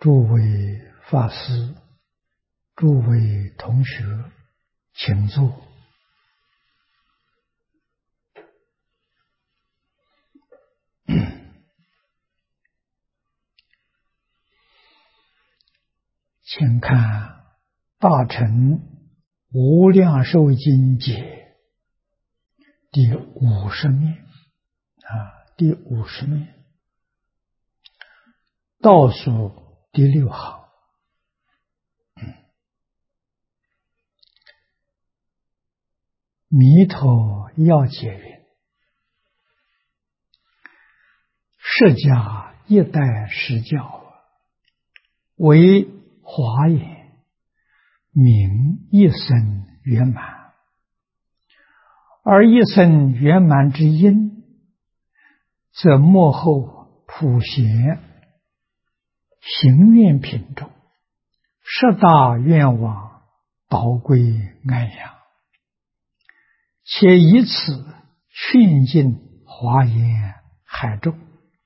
诸位法师、诸位同学，请坐。请看《大乘无量寿经解》第50面第50面倒数第6行。弥陀要解云：释迦一代实教，为华严，名一生圆满。而一生圆满之因，则幕后普贤行愿品中10大愿望导归安养，且以此劝进华严海众。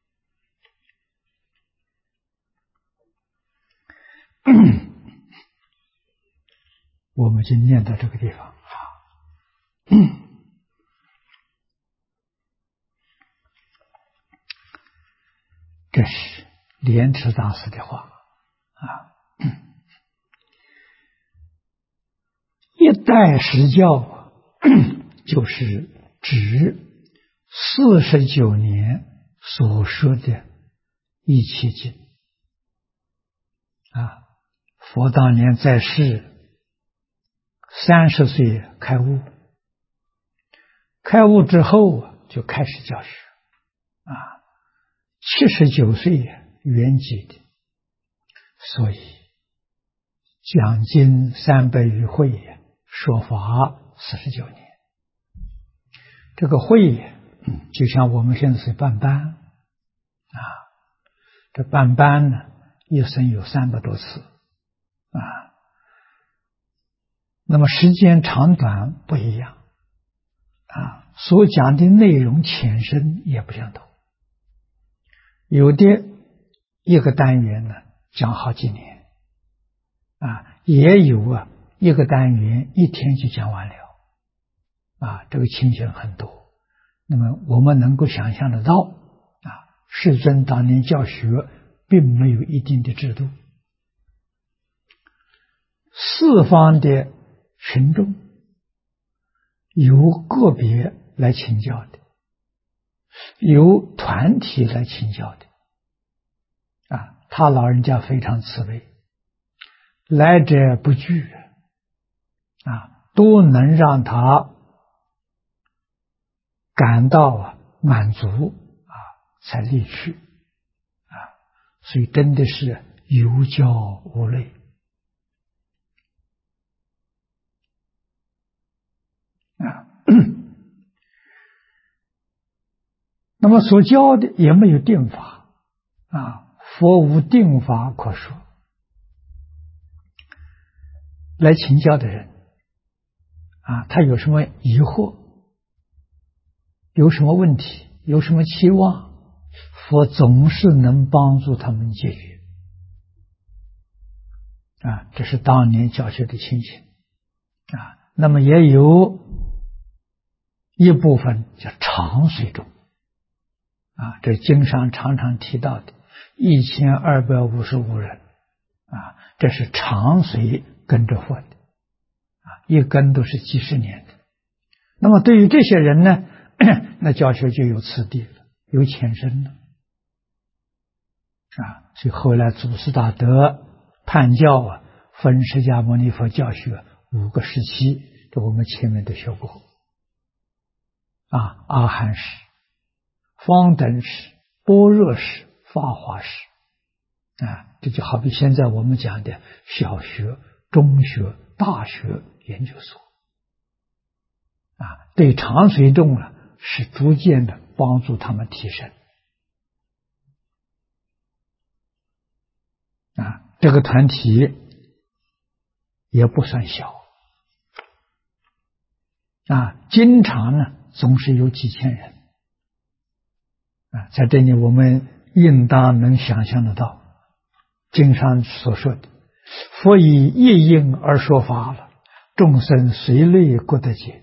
我们就念到这个地方这是莲池大师的话一代实教就是指49年所说的一切经佛当年在世30岁开悟，开悟之后就开始教学79岁圆寂的，所以讲经300余会，说法49年。这个会就像我们现在是办班这办班呢，一生有300多次那么时间长短不一样所讲的内容浅深也不相同。有的一个单元呢讲好几年也有一个单元1天就讲完了这个情形很多。那么我们能够想象得到世尊当年教学并没有一定的制度，四方的群众由个别来请教的，由团体来请教的他老人家非常慈悲，来者不拒都能让他感到满足才离去所以真的是有教无类那么所教的也没有定法佛无定法可说。来请教的人他有什么疑惑，有什么问题，有什么期望，佛总是能帮助他们解决这是当年教学的情形那么也有一部分叫常随众这经上常常提到的1255人这是常随跟着佛的一跟都是几十年的。那么对于这些人呢那教学就有次第了，有浅深了所以后来祖师大德判教分释迦牟尼佛教学5个时期，这我们前面都学过阿含时、方等时、般若时、法华时这就好比现在我们讲的小学、中学、大学、研究所对常随众是逐渐的帮助他们提升这个团体也不算小经常呢总是有几千人在这里我们应当能想象得到经上所说的，佛以一因而说法了，众生随类各得解，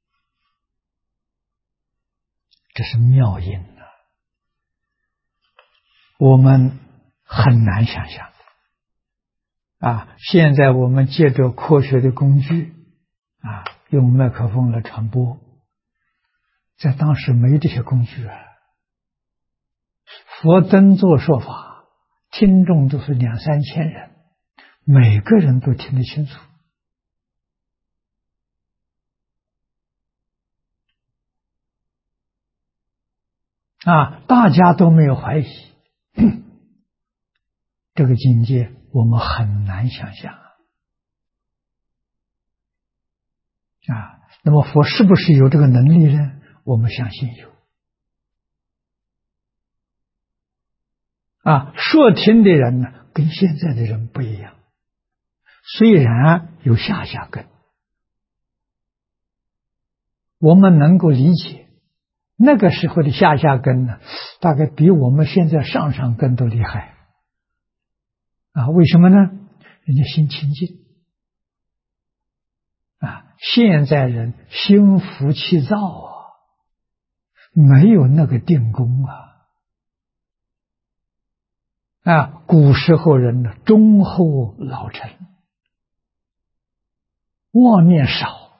这是妙因啊，我们很难想象啊。现在我们借着科学的工具啊，用麦克风来传播，在当时没这些工具啊。佛真做说法，听众都是2、3千人，每个人都听得清楚啊，大家都没有怀疑，这个境界我们很难想象啊。那么佛是不是有这个能力呢？我们相信有啊。说听的人呢，跟现在的人不一样，虽然有下根，我们能够理解，那个时候的下根呢，大概比我们现在上根都厉害啊。为什么呢？人家心清净啊，现在人心浮气躁啊，没有那个定功啊。古时候人呢，忠厚老成，妄念少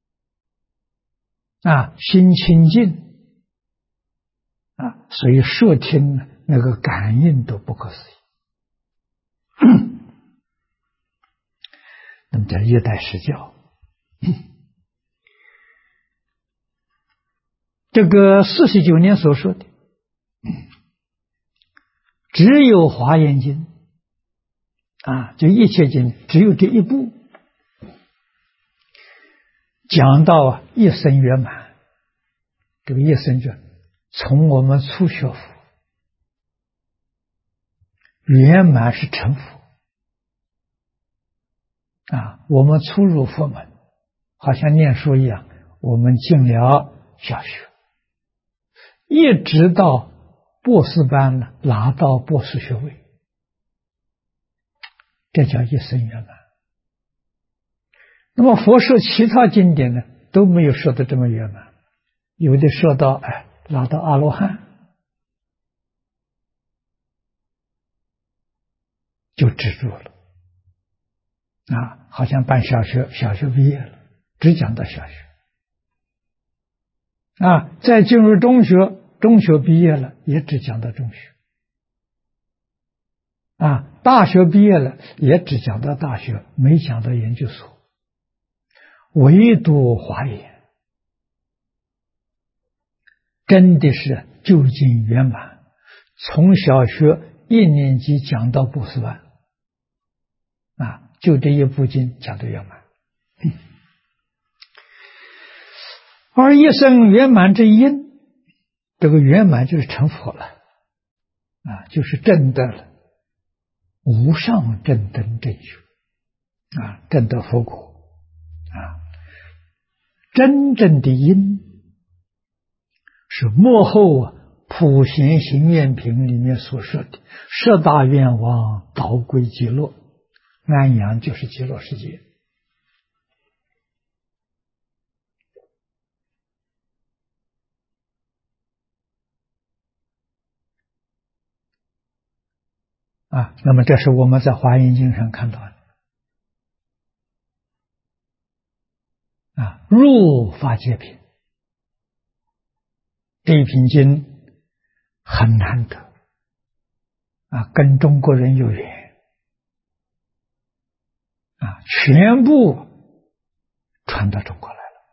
啊，心清净啊，所以说听那个感应都不可思议。那么叫一代实教。这个49年所说的，只有华严经啊，就一切经只有这一部讲到一生圆满。这个一生就从我们初学佛圆满是成佛啊，我们初入佛门，好像念书一样，我们进了小学，一直到博士班呢，拿到博士学位，这叫一生圆满。那么佛说其他经典呢，都没有说的这么圆满，有的说到拿到阿罗汉就止住了啊，好像办小学毕业了，只讲到小学啊，再进入中学毕业了，也只讲到中学啊，大学毕业了，也只讲到大学，没讲到研究所。唯独华严真的是究竟圆满，从小学1年级讲到博士班啊，就这一部经讲得圆满。而一生圆满之因，这个圆满就是成佛了啊，就是证得了无上正等正觉啊，证得佛果啊。真正的因是幕后普贤行愿品里面所说的十大愿望导归极乐，安阳就是极乐世界啊。那么这是我们在华严经上看到的啊。入法界品这一品经很难得啊，跟中国人有缘啊，全部传到中国来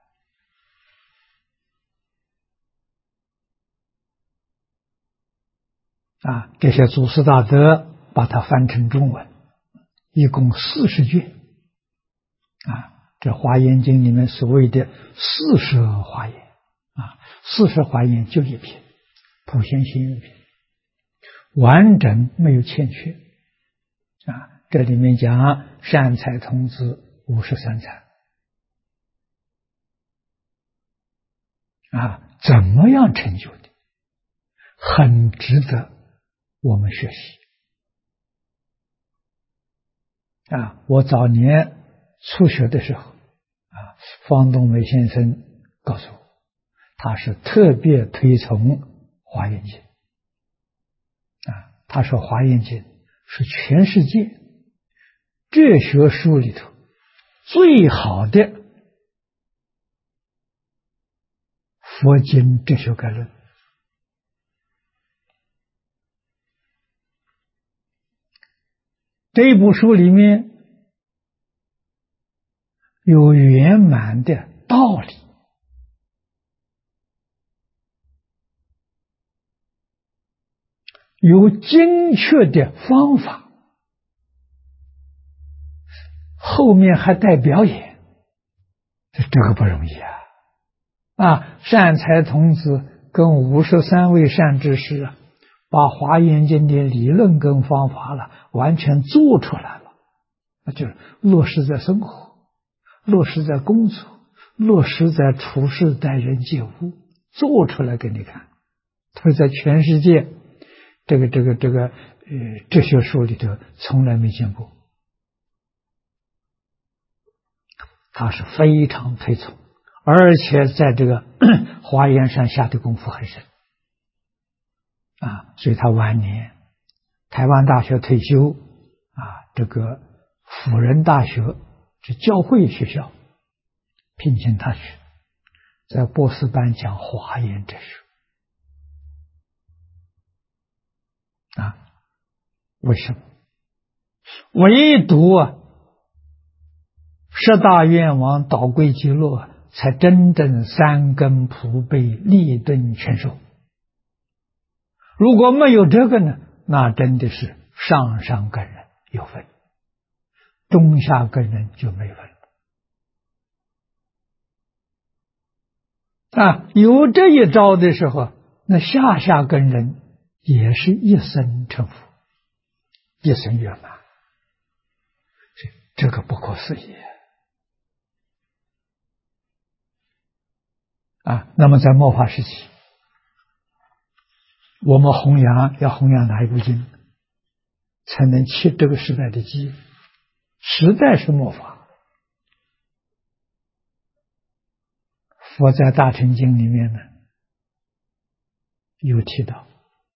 了啊。这些祖师大德把它翻成中文，一共40卷啊。这华严经里面所谓的40华严啊，40华严就一品普贤行愿品，完整没有欠缺啊。这里面讲善财童子53财啊，怎么样成就的，很值得我们学习我早年初学的时候，方东梅先生告诉我，他是特别推崇华严经。他说华严经是全世界哲学书里头最好的佛经哲学概论。这一部书里面有圆满的道理，有精确的方法，后面还带表演，这个不容易善财童子跟53位善知识把华严经的理论跟方法完全做出来了，就是落实在生活，落实在工作，落实在处事待人接物，做出来给你看。他在全世界这个哲学书里头从来没见过，他是非常推崇，而且在这个华严上下的功夫很深所以他晚年台湾大学退休这个辅仁大学是教会学校聘请他去在博士班讲华严哲学为什么？唯独十大愿王导归极乐才真正三根普被，立顿全收。如果没有这个呢，那真的是上上根人有分，中下根人就没分有这一招的时候，那下下根人也是一生成佛，一生圆满，这个不可思议那么在末法时期，我们要弘扬哪一部经，才能切这个时代的机？时代是末法。佛在大乘经里面呢，有提到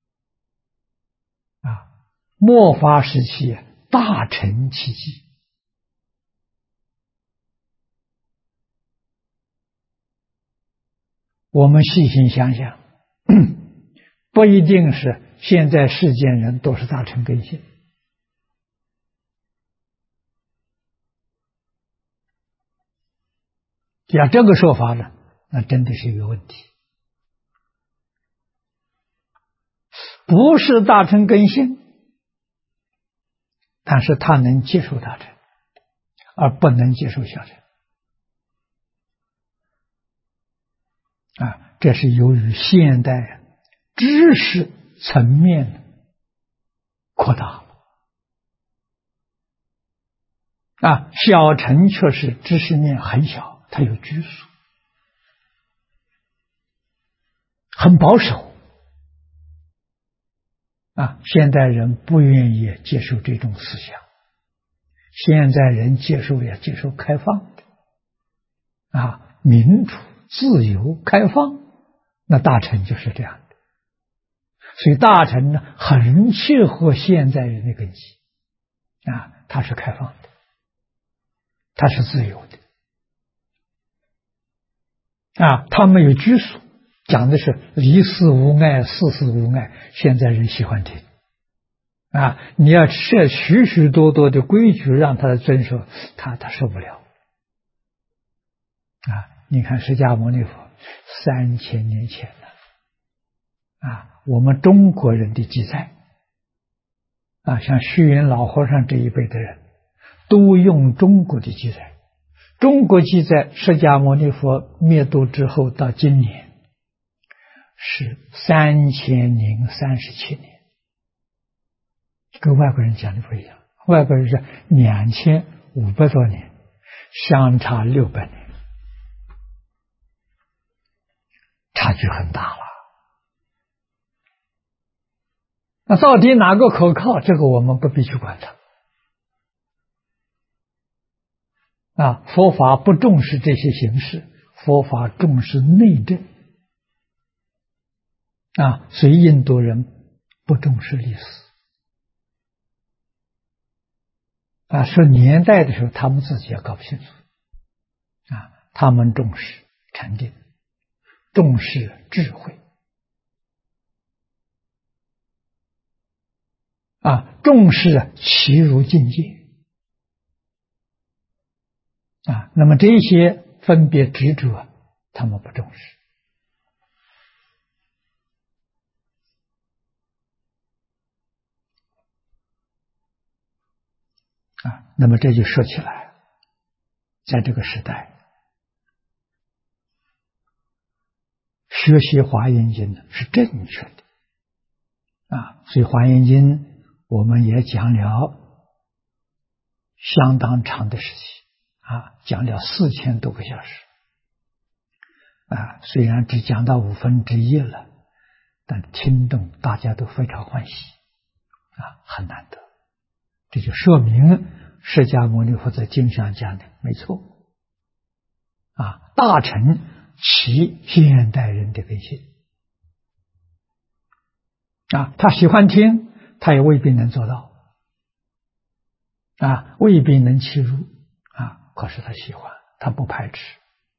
末法时期大乘奇迹。我们细心想想，不一定是现在世间人都是大乘根性这个说法呢，那真的是一个问题。不是大乘根性，但是他能接受大乘，而不能接受小乘这是由于现代知识层面扩大了小乘却是知识面很小，它有拘束，很保守现代人不愿意接受这种思想，现在人接受开放的民主自由开放，那大乘就是这样的。所以大乘呢，很切合现在人的根基它是开放的，它是自由的它没有拘束，讲的是离世无碍，事事无碍，现在人喜欢听你要设许许多多的规矩让他遵守，他受不了你看释迦牟尼佛3000年前我们中国人的记载像虚云老和尚这一辈的人都用中国的记载，中国记载释迦牟尼佛灭度之后到今年是3037年，跟外国人讲的不一样，外国人是2500多年，相差600年，差距很大了。那到底哪个可靠？这个我们不必去管它佛法不重视这些形式，佛法重视内证。所以印度人不重视历史。说年代的时候，他们自己也搞不清楚。他们重视禅定，重视智慧，重视其如境界。那么这些分别执着，他们不重视。那么这就说起来，在这个时代，学习华严经是正确的。所以华严经我们也讲了相当长的时期，讲了4000多个小时。虽然只讲到1/5了，但听众大家都非常欢喜，很难得。这就说明释迦牟尼佛在经上讲的没错，大乘其现代人的根性。他喜欢听，他也未必能做到，未必能契入，可是他喜欢，他不排斥。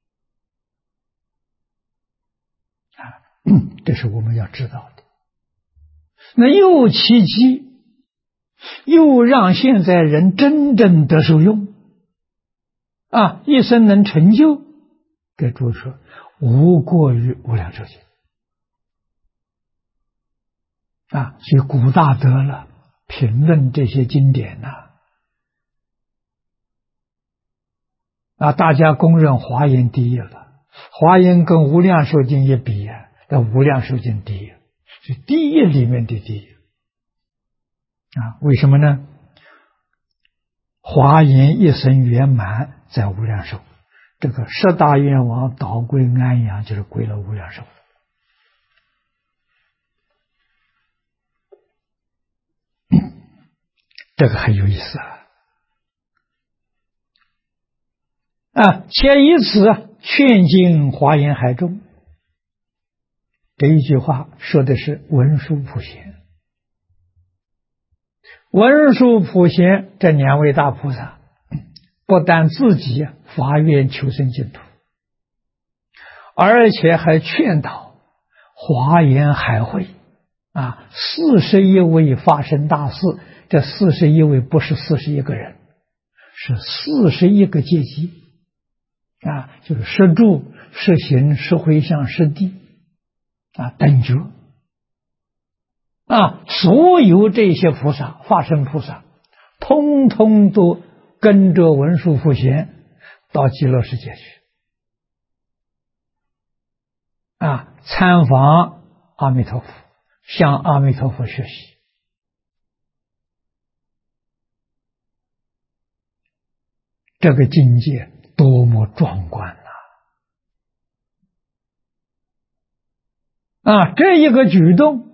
这是我们要知道的。那又契机，又让现在人真正得受用，一生能成就，给诸位说，无过于无量寿经。所以古大德了评论这些经典大家公认华严第一了，华严跟无量寿经一比那无量寿经第一，是第一里面的第一。为什么呢？华严一生圆满在无量寿，这个10大愿王导归安阳就是归了无量寿。这个很有意思且以此劝进华严海中。这一句话说的是文殊普贤。文殊普贤这2位大菩萨，不但自己发愿求生净土，而且还劝导华严海会41位发生大事。这41位不是41个人，是41个阶级就是摄住、摄行、摄回向、摄地等觉所有这些菩萨、化身菩萨，通通都跟着文殊普贤到极乐世界去参访阿弥陀佛，向阿弥陀佛学习。这个境界多么壮观这一个举动，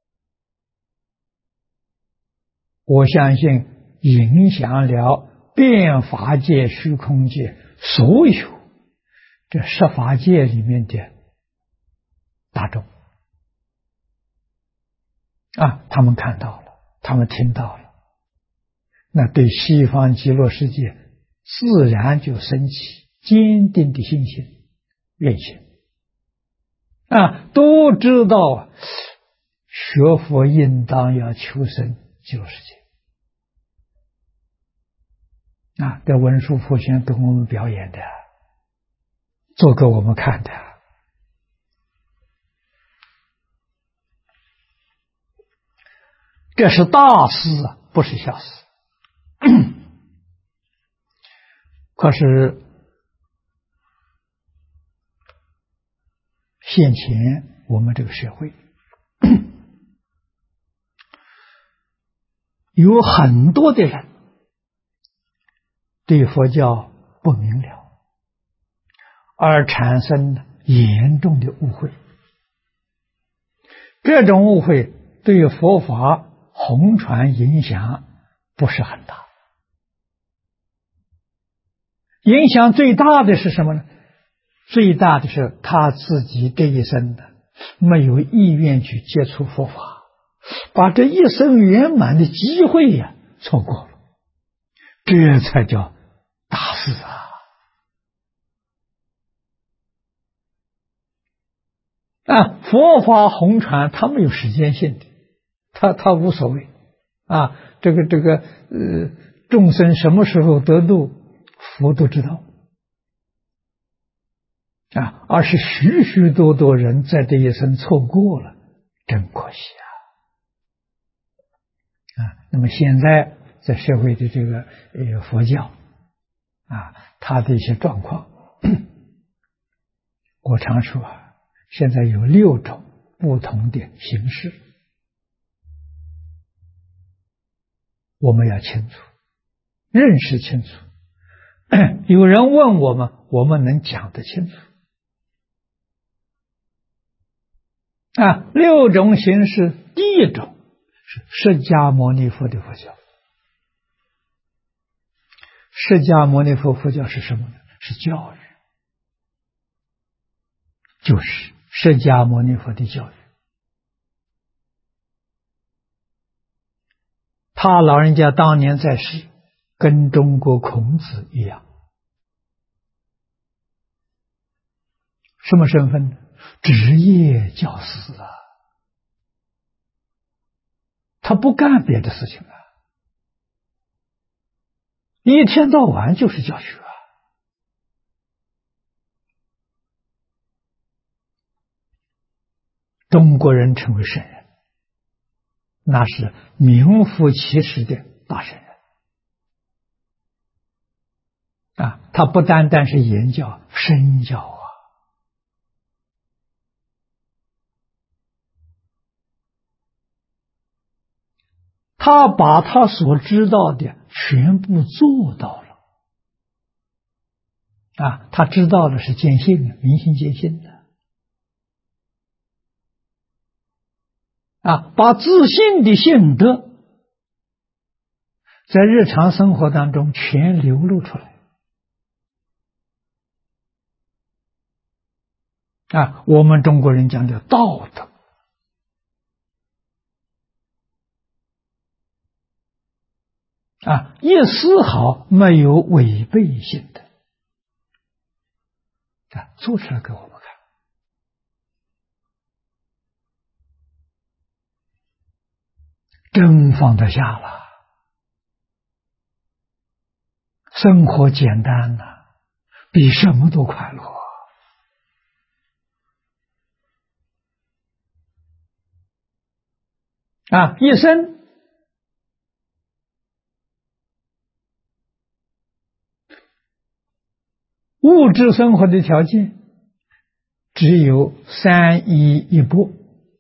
我相信影响了遍法界、虚空界所有这十法界里面的大众他们看到了，他们听到了，那对西方极乐世界自然就升起坚定的信心、愿心都知道学佛应当要求生极乐世界这文殊普贤给我们表演的，做给我们看的。这是大事不是小事。可是现前我们这个社会有很多的人对佛教不明了，而产生严重的误会。这种误会对佛法弘传影响不是很大。 影响最大的是什么呢？最大的是他自己这一生的没有意愿去接触佛法，把这一生圆满的机会呀错过了，这才叫大事佛法红传，它没有时间性的，它无所谓众生什么时候得度，佛都知道而是许许多多人在这一生错过了，真可惜那么现在在社会的这个佛教它的一些状况，我常说现在有6种不同的形式，我们要清楚，认识清楚。有人问我们，我们能讲得清楚6种形式，第一种是释迦牟尼佛的佛教。释迦牟尼佛佛教是什么呢？是教育，就是释迦牟尼佛的教育。他老人家当年在世，跟中国孔子一样，什么身份呢？职业教师他不干别的事情一天到晚就是教学中国人称为圣人，那是名副其实的大圣人他不单单是言教，身教他把他所知道的全部做到了他知道的是见性，明心见性的把自信的性德在日常生活当中全流露出来我们中国人讲的道德一丝毫没有违背性的做出来给我们看。真放得下了，生活简单比什么都快乐一生物质生活的条件只有3衣1钵，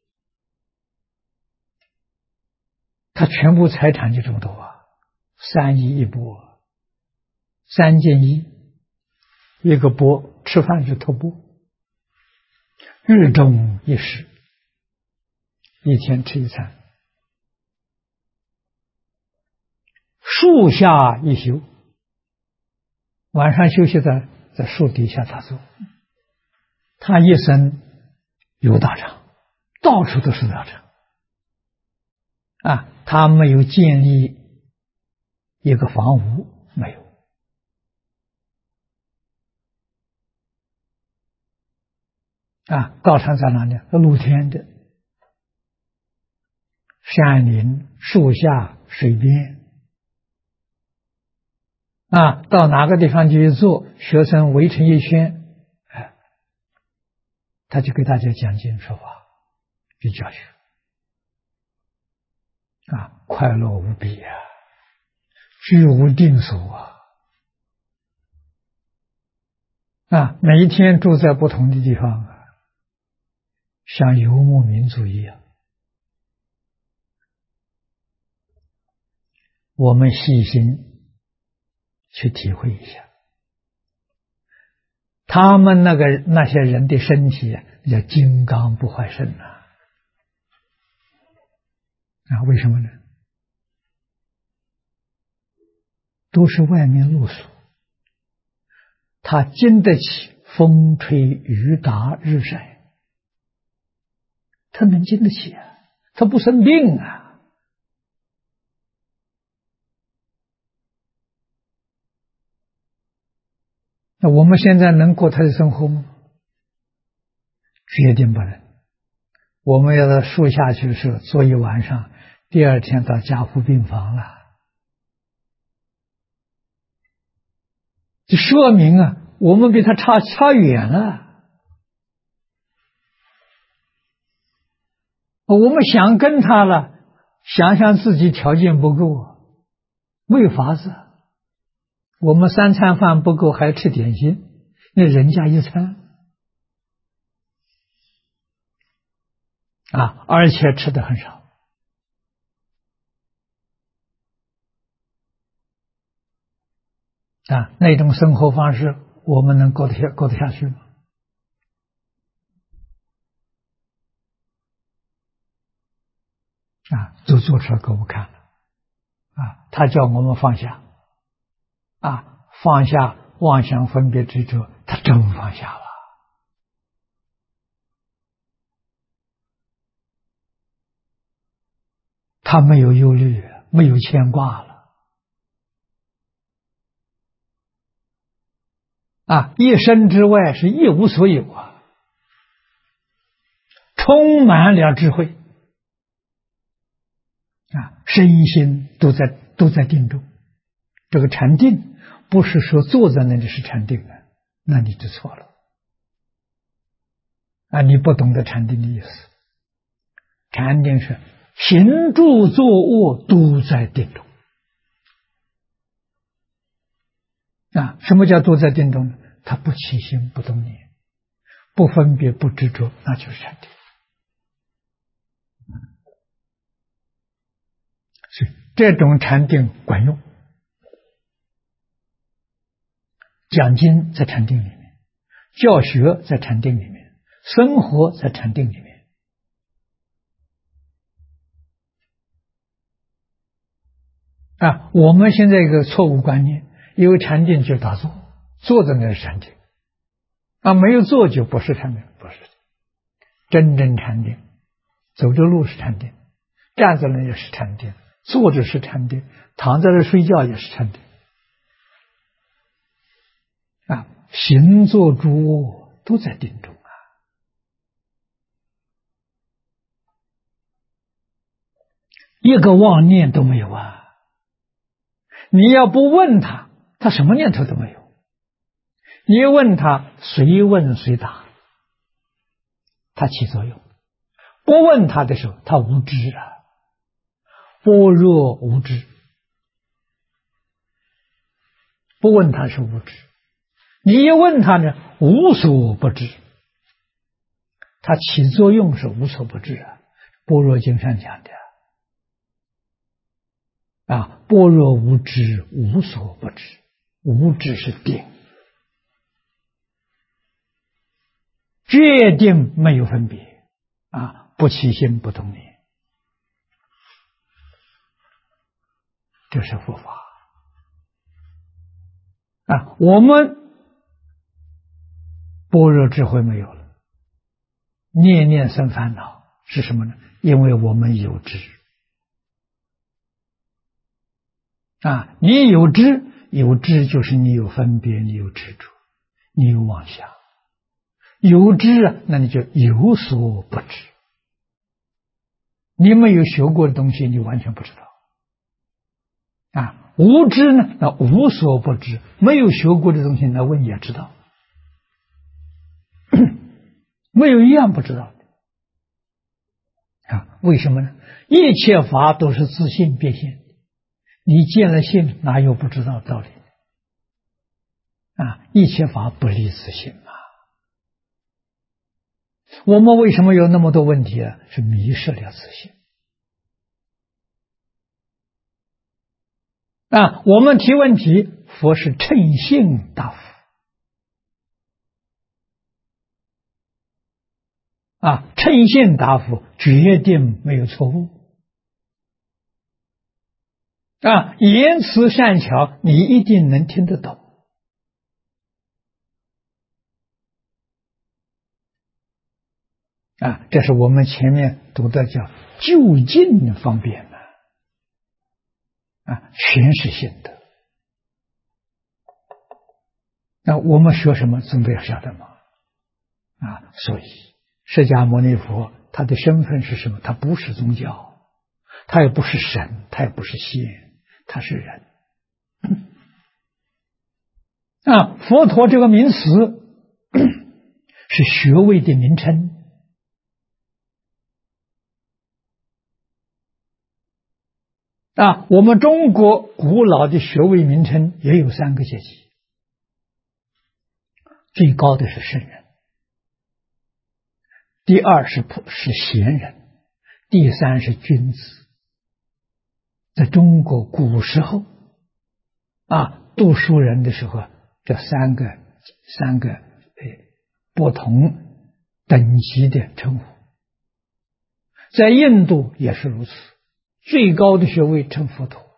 他全部财产就这么多3衣1钵，3件衣，1个钵，吃饭是托钵，日中一食，一天吃1餐，树下一宿，晚上休息在树底下打坐。他一生有道场，到处都是道场他没有建立一个房屋，没有道场在哪里？露天的，山林、树下、水边到哪个地方去坐，学生围成一圈他就给大家讲经说法，去教学快乐无比居无定所每一天住在不同的地方像游牧民族一样。我们细心去体会一下，他们那些人的身体叫金刚不坏身为什么呢？都是外面露宿， 他经得起风吹雨打日晒，他能经得起啊，他不生病啊。那我们现在能过他的生活吗？决定不能。我们要到树下去的时候坐一晚上，第二天到加护病房了，就说明啊，我们比他差远了。我们想跟他了，想想自己条件不够，没有法子。我们3餐饭不够，还吃点心，那人家一餐啊，而且吃的很少啊，那种生活方式，我们能过得下去吗？啊，都做出来给我们看了啊，他叫我们放下啊，放下妄想分别执着，他真放下了。他没有忧虑，没有牵挂了啊！一生之外是一无所有啊，充满了智慧啊，身心都在定中。这个禅定不是说坐在那里是禅定的，那你就错了啊！你不懂得禅定的意思。禅定是行住坐卧都在定中啊！什么叫都在定中呢？它不起心不动念，不分别不执着，那就是禅定。所以这种禅定管用。讲经在禅定里面，教学在禅定里面，生活在禅定里面啊！我们现在一个错误观念，因为禅定就打坐，坐在那是禅定啊，没有坐就不是禅定，不是真正禅定。走着路是禅定，站着呢也是禅定，坐着是禅定，躺在这睡觉也是禅定啊！行坐住卧都在定中啊！一个妄念都没有啊！你要不问他，他什么念头都没有。你一问他，随问随答，他起作用。不问他的时候，他无知啊，般若无知。不问他是无知，你一问他呢，无所不知。他起作用是无所不知啊，般若经上讲的啊，般若无知，无所不知，无知是定，决定没有分别啊，不起心不动念，这是佛法啊。我们般若智慧没有了，念念生烦恼是什么呢？因为我们有知啊，你有知，有知就是你有分别，你有执着，你有妄想。有知啊，那你就有所不知。你没有学过的东西，你完全不知道啊。无知呢，那无所不知，没有学过的东西，那问也知道，没有一样不知道的啊。为什么呢？一切法都是自性变现，你见了性，哪有不知道道理啊？一切法不离自性嘛。我们为什么有那么多问题啊？是迷失了自性啊！我们提问题，佛是称性答复啊，称性答复决定没有错误啊，言辞善巧，你一定能听得懂这是我们前面读的叫就近方便全是心得。那我们学什么总得要晓得嘛。所以释迦牟尼佛他的身份是什么？他不是宗教，他也不是神，他也不是仙，他是人。佛陀这个名词是学位的名称。我们中国古老的学位名称也有3个阶级，最高的是圣人，第2是贤人，第3是君子。在中国古时候读书人的时候，这三个不同等级的称呼。在印度也是如此，最高的学位称佛陀。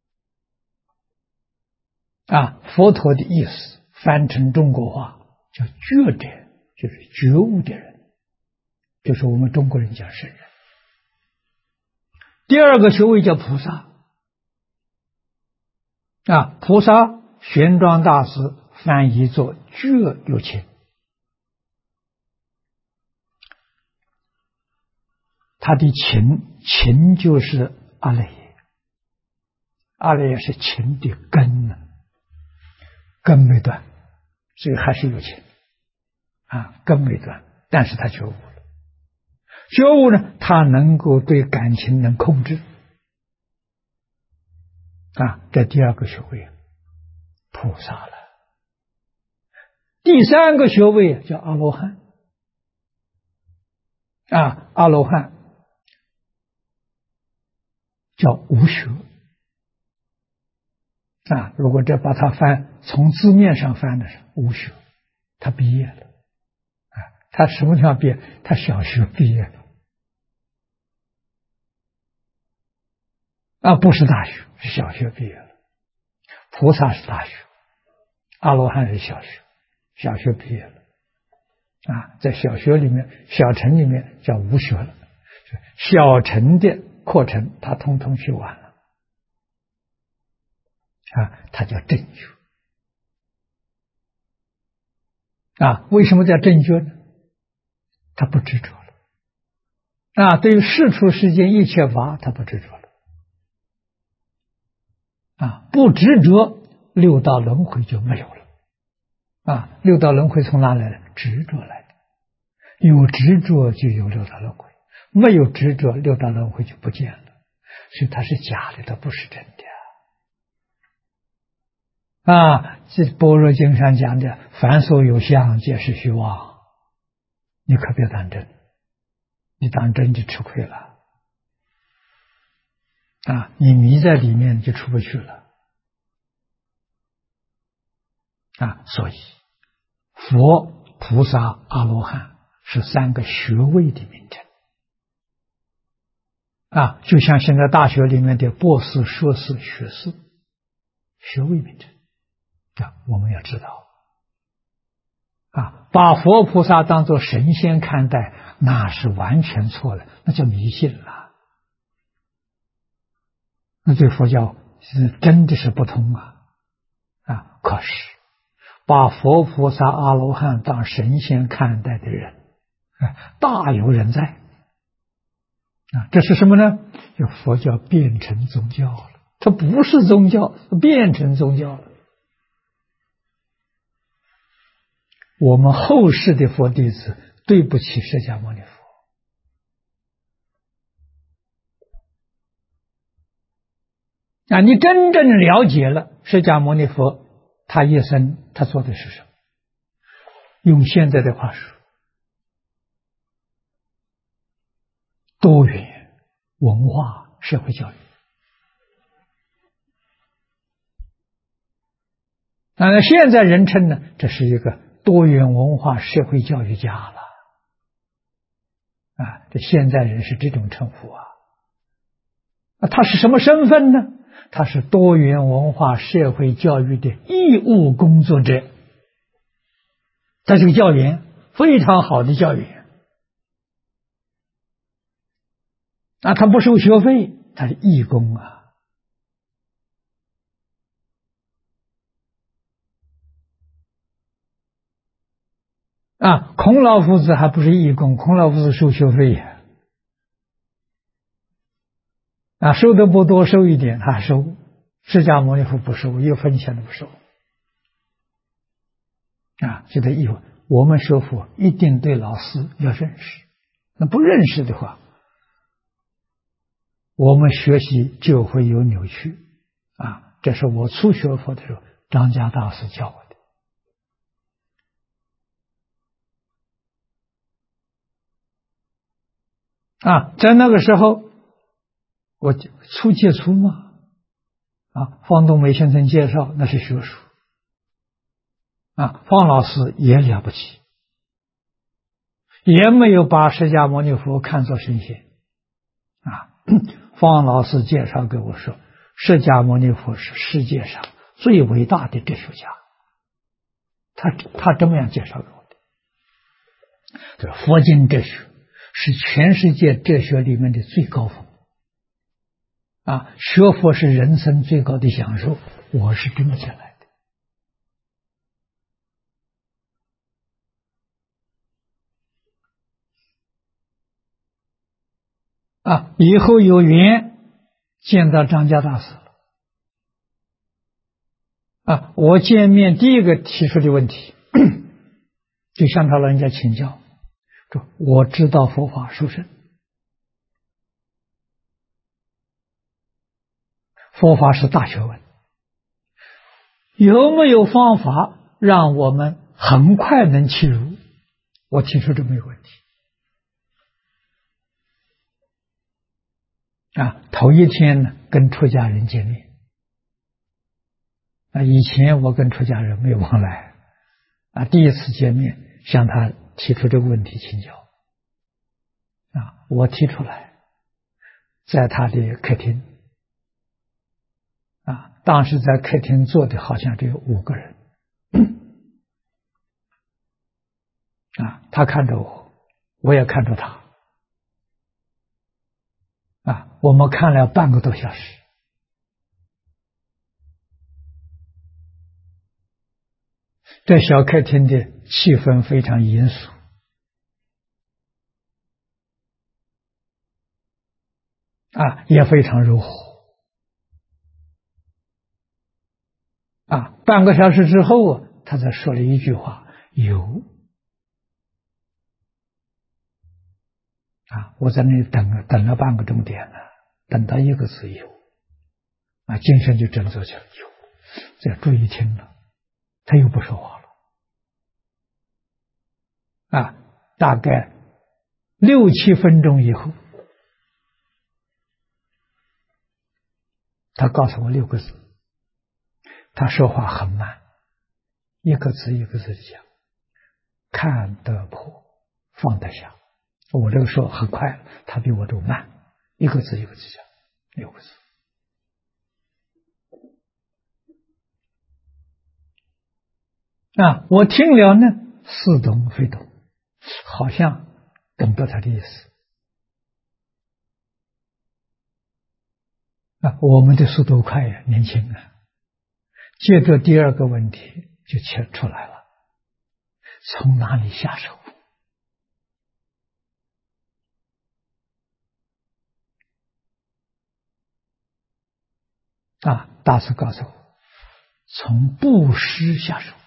佛陀的意思翻成中国话叫觉者，就是觉悟的人，就是我们中国人讲圣人。第2个学位叫菩萨。菩萨玄奘大师翻译作觉有情。他的情就是阿赖耶，阿赖耶是情的根根没断，所以还是有情根没断，但是他觉悟了。觉悟呢，他能够对感情能控制这第2个学位菩萨了。第3个学位叫阿罗汉阿罗汉叫无学如果这把它从字面上翻的是无学，他毕业了他什么叫毕业？他小学毕业了不是大学，是小学毕业了。菩萨是大学，阿罗汉是小学，小学毕业了在小学里面，小乘里面叫无学了，小乘的课程他通通学完了他叫正觉为什么叫正觉呢？他不执着了对于世出世间一切法他不执着了不执着，六道轮回就没有了六道轮回从哪来的？执着来的。有执着就有六道轮回，没有执着，六道轮回就不见了。所以它是假的，它不是真的这般若经上讲的凡所有相皆是虚妄，你可别当真，你当真就吃亏了你迷在里面就出不去了所以佛、菩萨、阿罗汉是3个学位的名称就像现在大学里面的博士、硕士、学士，学位名称我们要知道把佛菩萨当作神仙看待，那是完全错的，那叫迷信了，那对佛教是真的是不通可是把佛菩萨阿罗汉当神仙看待的人大有人在这是什么呢？就佛教变成宗教了，它不是宗教，变成宗教了。我们后世的佛弟子对不起释迦牟尼佛你真正了解了释迦牟尼佛他一生他做的是什么？用现在的话说，多元文化社会教育那现在人称呢，这是一个多元文化社会教育家了这现在人是这种称呼他是什么身份呢？他是多元文化社会教育的义务工作者，他是个教员，非常好的教员啊，他不收学费，他是义工啊。啊，孔老夫子还不是义工，孔老夫子收学费呀。啊，收的不多，收一点他收，释迦牟尼佛不收，一分钱都不收。啊，这个义务，我们学佛一定对老师要认识，那不认识的话，我们学习就会有扭曲。啊，这是我初学佛的时候，张家大师教我的。啊，在那个时候，我初接触嘛，啊，方东梅先生介绍那是学术，啊，方老师也了不起，也没有把释迦牟尼佛看作神仙，啊，方老师介绍给我说，释迦牟尼佛是世界上最伟大的哲学家，他这么样介绍给我的。这佛经哲学是全世界哲学里面的最高峰。啊，学佛是人生最高的享受，我是这么讲来的。啊，以后有缘见到张家大师了。啊，我见面第一个提出的问题，就向他老人家请教，说我知道佛法殊胜，佛法是大学问，有没有方法让我们很快能切入？我提出这么一个问题。啊，头一天呢，跟出家人见面。啊，以前我跟出家人没有往来。啊，第一次见面，向他提出这个问题请教。啊，我提出来，在他的客厅。啊，当时在客厅坐的好像只有5个人。啊，他看着我，我也看着他。啊，我们看了半个多小时。这小客厅的气氛非常严肃。啊，也非常柔和。啊，半个小时之后啊，他才说了一句话：“有。”啊，我在那里等了半个钟点呢，等到一个字有。啊，精神就振作起来，有，再注意听了，他又不说话了。啊，大概6、7分钟以后，他告诉我6个字。他说话很慢，一个字一个字的讲，看得破，放得下。我这个说很快，他比我都慢，一个字一个字讲，6个字。啊，我听了呢，似懂非懂，好像懂得他的意思。啊，我们的速度快呀，年轻啊。接着第二个问题就出来了，从哪里下手？啊，大师告诉我，从布施下手。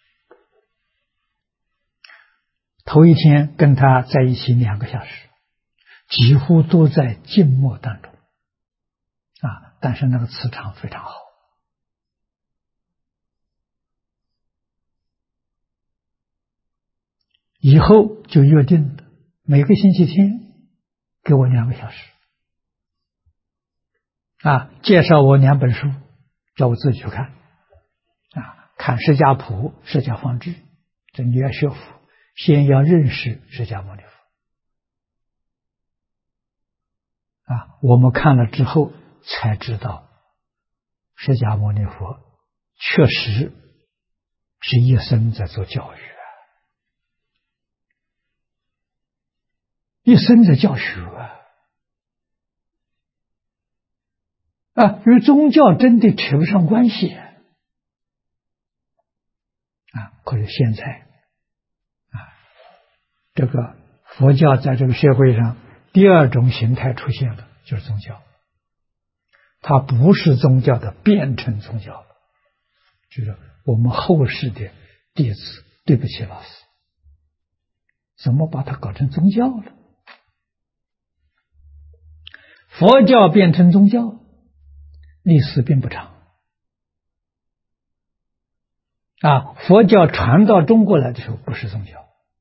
头一天跟他在一起2个小时，几乎都在静默当中。啊，但是那个磁场非常好。以后就约定了，每个星期天给我2个小时。啊，介绍我2本书，叫我自己去看。啊，看释迦谱、释迦方志。这你要学佛，先要认识释迦牟尼佛。啊，我们看了之后才知道，释迦牟尼佛确实是一生在做教育，一生在教学啊。 与宗教真的扯不上关系可是现在这个佛教在这个社会上第二种形态出现了，就是宗教。它不是宗教的，变成宗教了。就是我们后世的弟子对不起老师，怎么把它搞成宗教了？佛教变成宗教历史并不长佛教传到中国来的时候不是宗教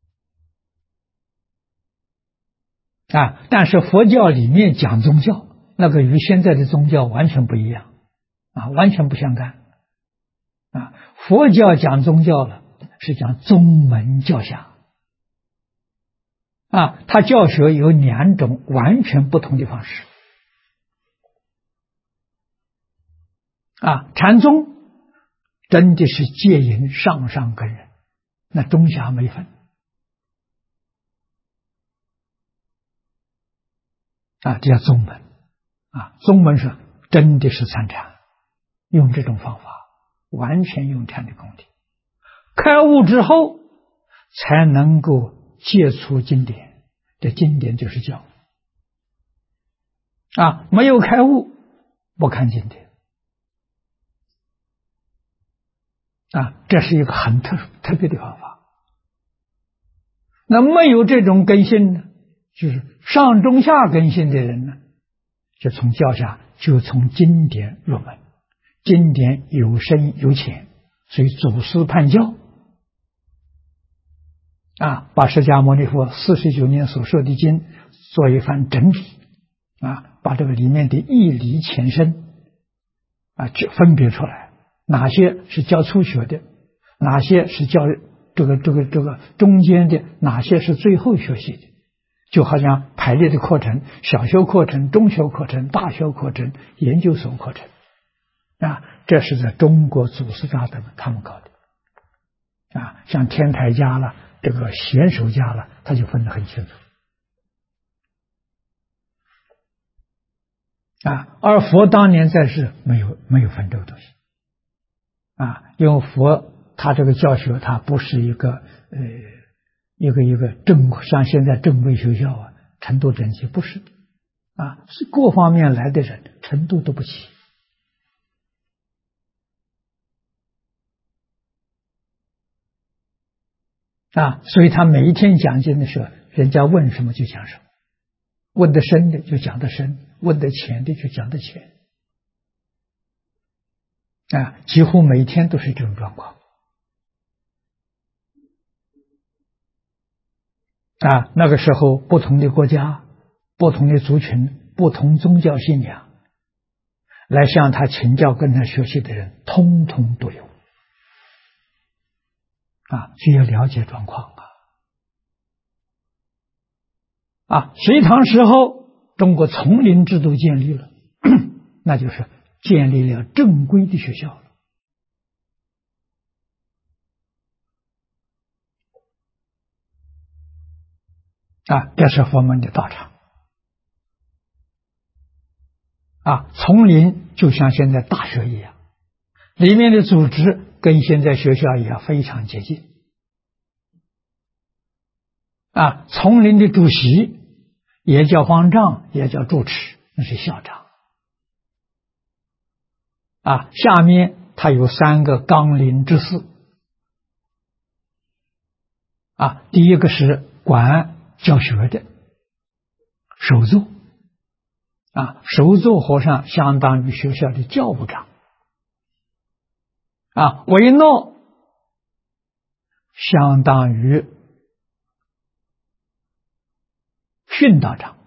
但是佛教里面讲宗教，那个与现在的宗教完全不一样完全不相干佛教讲宗教了，是讲宗门教下他教学有两种完全不同的方式禅宗真的是戒淫上上根人，那中下没分这叫宗门宗门是真的是参禅，用这种方法，完全用禅的功力，开悟之后才能够接触经典，这经典就是教没有开悟不看经典这是一个很特别的方法。那没有这种根性呢，就是上中下根性的人呢，就从教下，就从经典入门，经典有深有浅，所以祖师判教把释迦牟尼佛49年所说的经做一番整理把这个里面的义理浅深就分别出来，哪些是教初学的，哪些是教这个中间的，哪些是最后学习的，就好像排列的课程，小学课程、中学课程、大学课程、研究所课程这是在中国祖师大德他们搞的像天台家了，这个贤首家了，他就分得很清楚而佛当年在世没有分这个东西因为佛他这个教学，他不是一个像现在正规学校程度整齐，不是是各方面来的人程度都不齐所以他每一天讲经的时候，人家问什么就讲什么，问得深的就讲得深，问得浅的就讲得浅几乎每天都是这种状况那个时候不同的国家、不同的族群、不同宗教信仰来向他请教跟他学习的人通通都有需要了解状况隋唐时候中国丛林制度建立了那就是建立了正规的学校了这是佛门的道场丛林就像现在大学一样，里面的组织跟现在学校一样非常接近丛林的主席也叫方丈，也叫住持，那是校长下面他有3个纲领之士第一个是管教学的首座首座和尚相当于学校的教务长维诺相当于训导长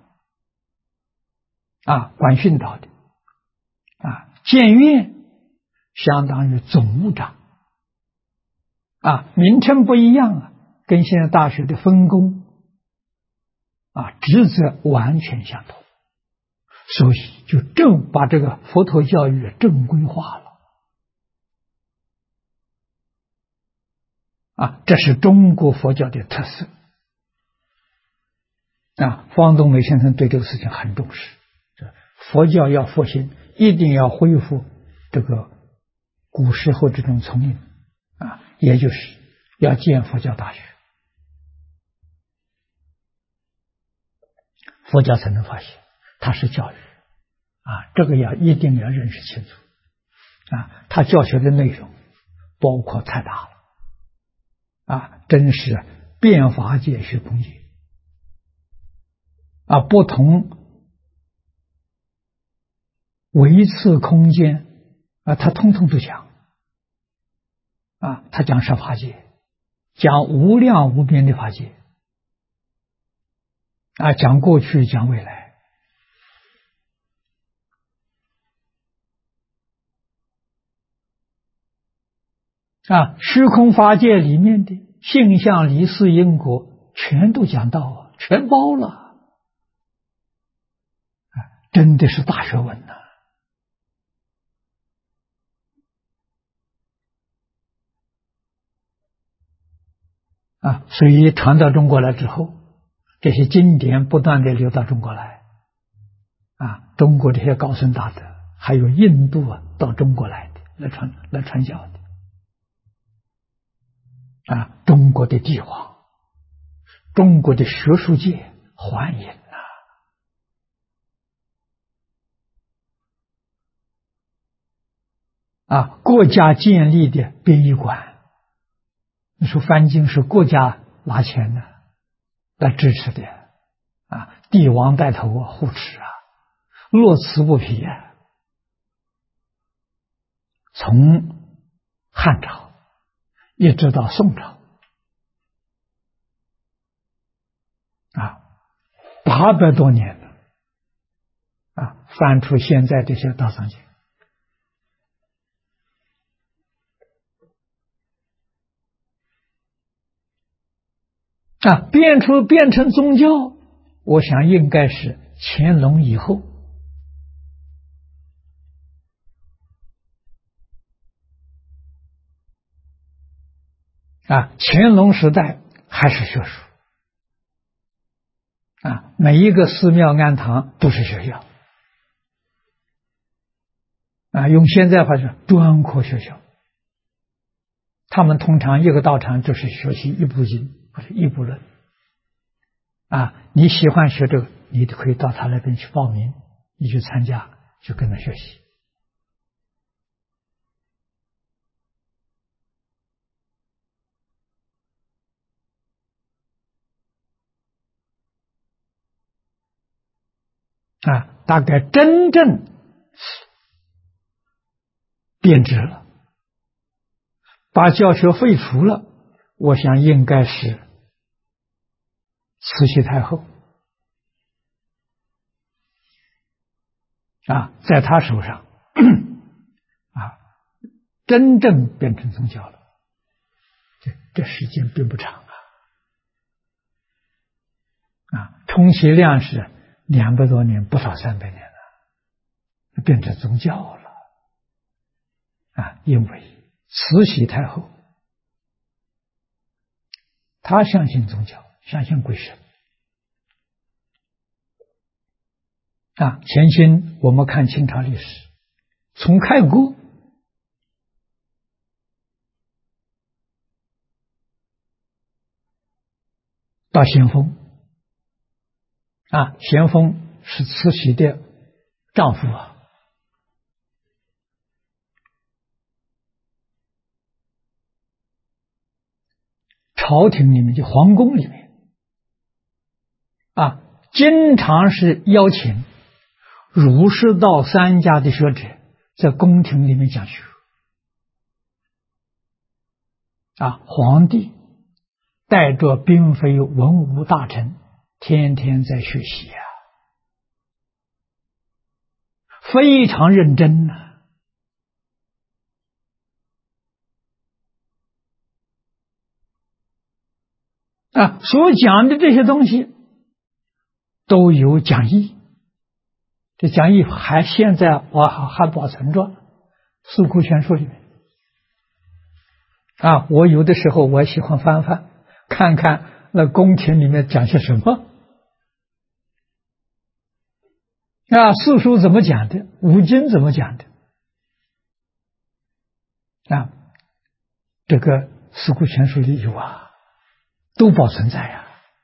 管训导的监院相当于总务长名称不一样跟现在大学的分工职责完全相同，所以就正把这个佛陀教育正规化了这是中国佛教的特色方东美先生对这个事情很重视，佛教要复兴， 一定要恢复这个古时候这种聪明啊，也就是要建佛教大学，佛教才能发现它是教育啊，这个一定要认识清楚啊。他教学的内容包括太大了啊，真是变法界虚空界啊，不同维次空间啊，他通通都讲啊。他讲十法界，讲无量无边的法界啊，讲过去，讲未来啊。虚空法界里面的性相离事因果全都讲到啊，全包了啊，真的是大学问呐啊。所以传到中国来之后，这些经典不断的流到中国来啊，中国这些高僧大德，还有印度啊，到中国来的来传教的啊，中国的帝王，中国的学术界欢迎啊，国家建立的殡仪馆，你说翻经是国家拿钱的来支持的啊，帝王带头啊，护持啊，乐此不疲啊。从汉朝一直到宋朝啊，800多年了啊，翻出现在这些大藏经啊，变成宗教，我想应该是乾隆以后啊。乾隆时代还是学术啊，每一个寺庙庵堂都是学校啊，用现在话说专科学校。他们通常一个道场就是学习一部经或者一部论啊，你喜欢学这个，你可以到他那边去报名，你去参加，去跟他学习啊。大概真正变质了，把教学废除了，我想应该是慈禧太后啊，在她手上啊，真正变成宗教了。这时间并不长啊，充其量是200多年，不到300年了，变成宗教了啊。因为慈禧太后她相信宗教，相信鬼神啊。前清我们看清朝历史，从开国到咸丰啊，咸丰是慈禧的丈夫啊，朝廷里面就皇宫里面啊，经常是邀请儒释道3家的学者在宫廷里面讲学啊，皇帝带着嫔妃文武大臣天天在学习非常认真所讲的这些东西都有讲义，这讲义现在我还保存着，《四库全书》里面我有的时候我喜欢翻翻看看那宫廷里面讲些什么四书怎么讲的？五经怎么讲的？这个《四库全书》里有都保存在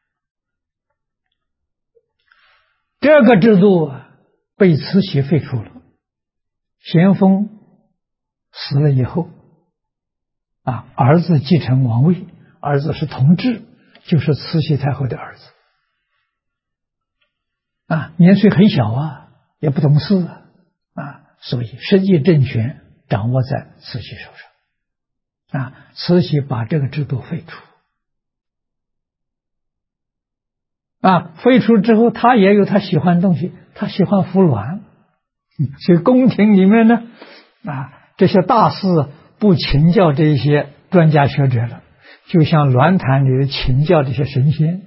这个制度被慈禧废除了。咸丰死了以后，儿子继承王位，儿子是同治，就是慈禧太后的儿子。年岁很小也不懂事所以实际政权掌握在慈禧手上。慈禧把这个制度废除。废除之后，他也有他喜欢的东西，他喜欢服鸾。所以宫廷里面呢，这些大事不请教这一些专家学者了，就像鸾坛里的请教这些神仙。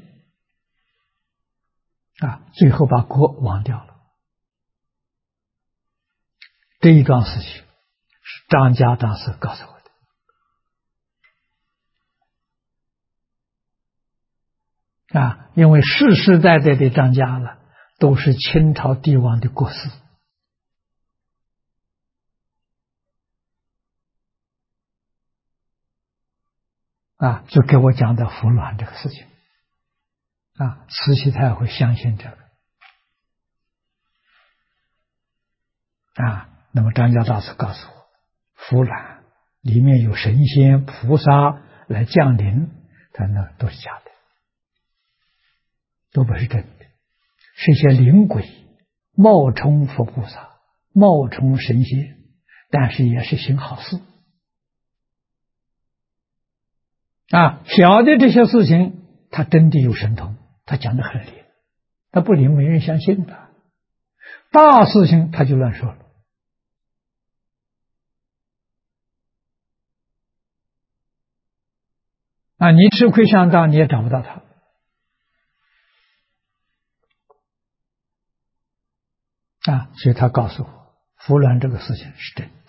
最后把国亡掉了。这一桩事情是张家大师告诉我的。因为世世代代的张家了，都是清朝帝王的国师。就给我讲的服鸾这个事情。慈禧太后相信这个。那么张家大师告诉我，服鸾里面有神仙菩萨来降临，他那都是假的，都不是真的，是一些灵鬼冒充佛菩萨，冒充神仙，但是也是行好事。小的这些事情他真的有神通，他讲得很灵，他不灵没人相信的。大事情他就乱说了。你吃亏上当你也找不到他。所以他告诉我，服鸾这个事情是真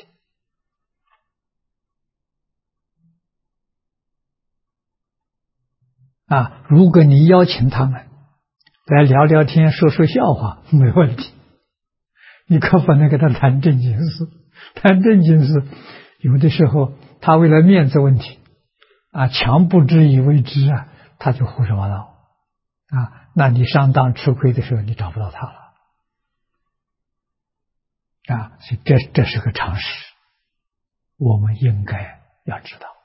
的。如果你邀请他们来聊聊天，说说笑话，没问题。你可不能跟他谈正经事，谈正经事，有的时候他为了面子问题，强不知以为知他就胡说八道。那你上当吃亏的时候，你找不到他了。所以这是个常识，我们应该要知道。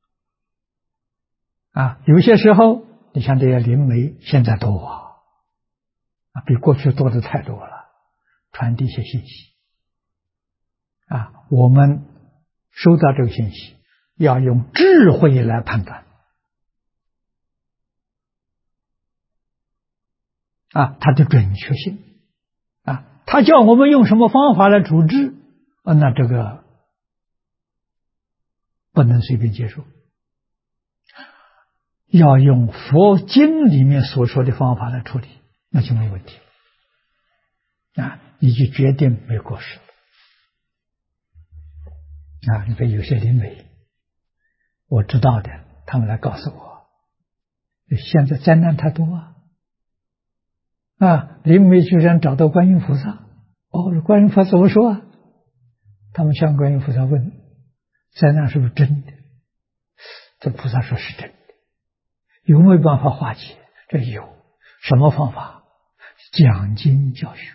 有些时候你像这些灵媒现在多比过去多的太多了，传递一些信息。我们收到这个信息要用智慧来判断。它的准确性。他叫我们用什么方法来处置，那这个不能随便接受，要用佛经里面所说的方法来处理，那就没问题。你就决定没过失。你说有些灵媒我知道的，他们来告诉我，现在灾难太多灵媒居然找到观音菩萨。观音菩萨怎么说他们向观音菩萨问，灾难是不是真的？这菩萨说是真的。有没有办法化解？这有。什么方法？讲经教学。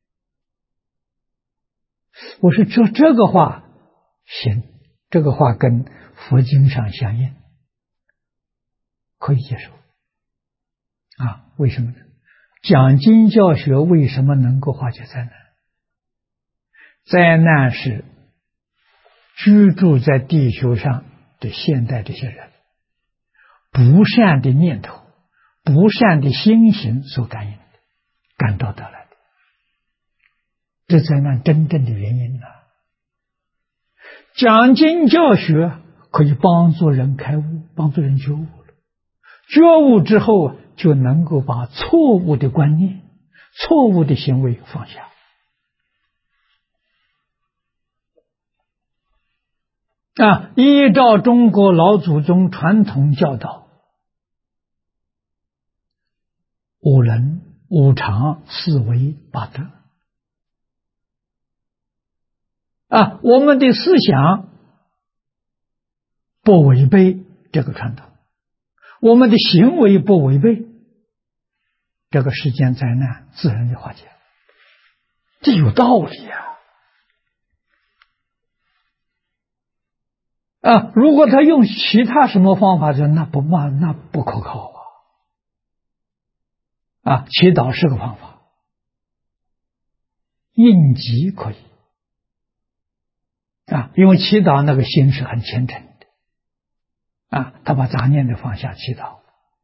我说这个话行，这个话跟佛经上相应，可以接受。为什么呢？讲经教学为什么能够化解灾难？灾难是居住在地球上的现代这些人不善的念头、不善的心行所感应的，感召得来的。这灾难真正的原因讲经教学可以帮助人开悟，帮助人觉悟了。觉悟之后就能够把错误的观念、错误的行为放下。依照中国老祖宗传统教导，五伦、五常、四维、八德， 我们的思想不违背这个传统，我们的行为不违背，这个世间灾难自然就化解，这有道理如果他用其他什么方法，那不可靠祈祷是个方法，应急可以因为祈祷那个心是很虔诚的他把杂念的放下祈祷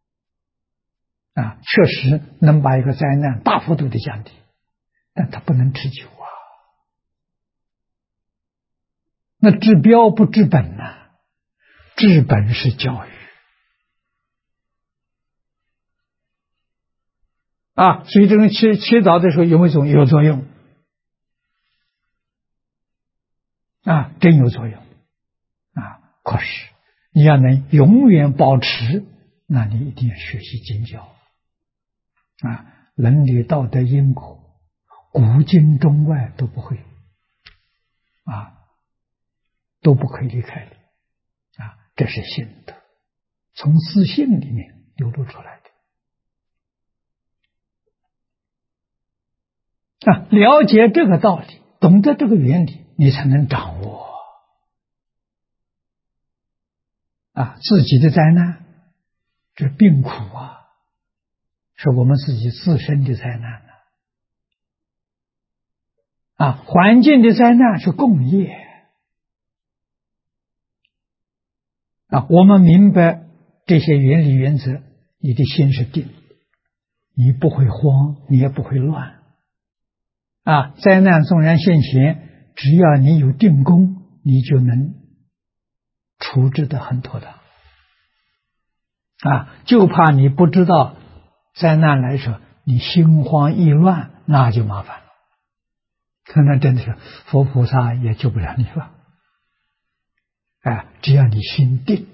确实能把一个灾难大幅度的降低，但它不能持久那治标不治本治本是教育所以这种祈祷的时候有没有作用真有作用可是你要能永远保持，那你一定要学习经教伦理道德因果古今中外都不会都不可以离开的这是心德，从自信里面流露出来的了解这个道理，懂得这个原理，你才能掌握自己的灾难，这病苦是我们自己自身的灾难环境的灾难是共业我们明白这些原理原则，你的心是定，你不会慌，你也不会乱灾难纵然现前，只要你有定功，你就能处置得很妥当就怕你不知道灾难来时候你心慌意乱，那就麻烦了，那真的是佛菩萨也救不了你了只要你心定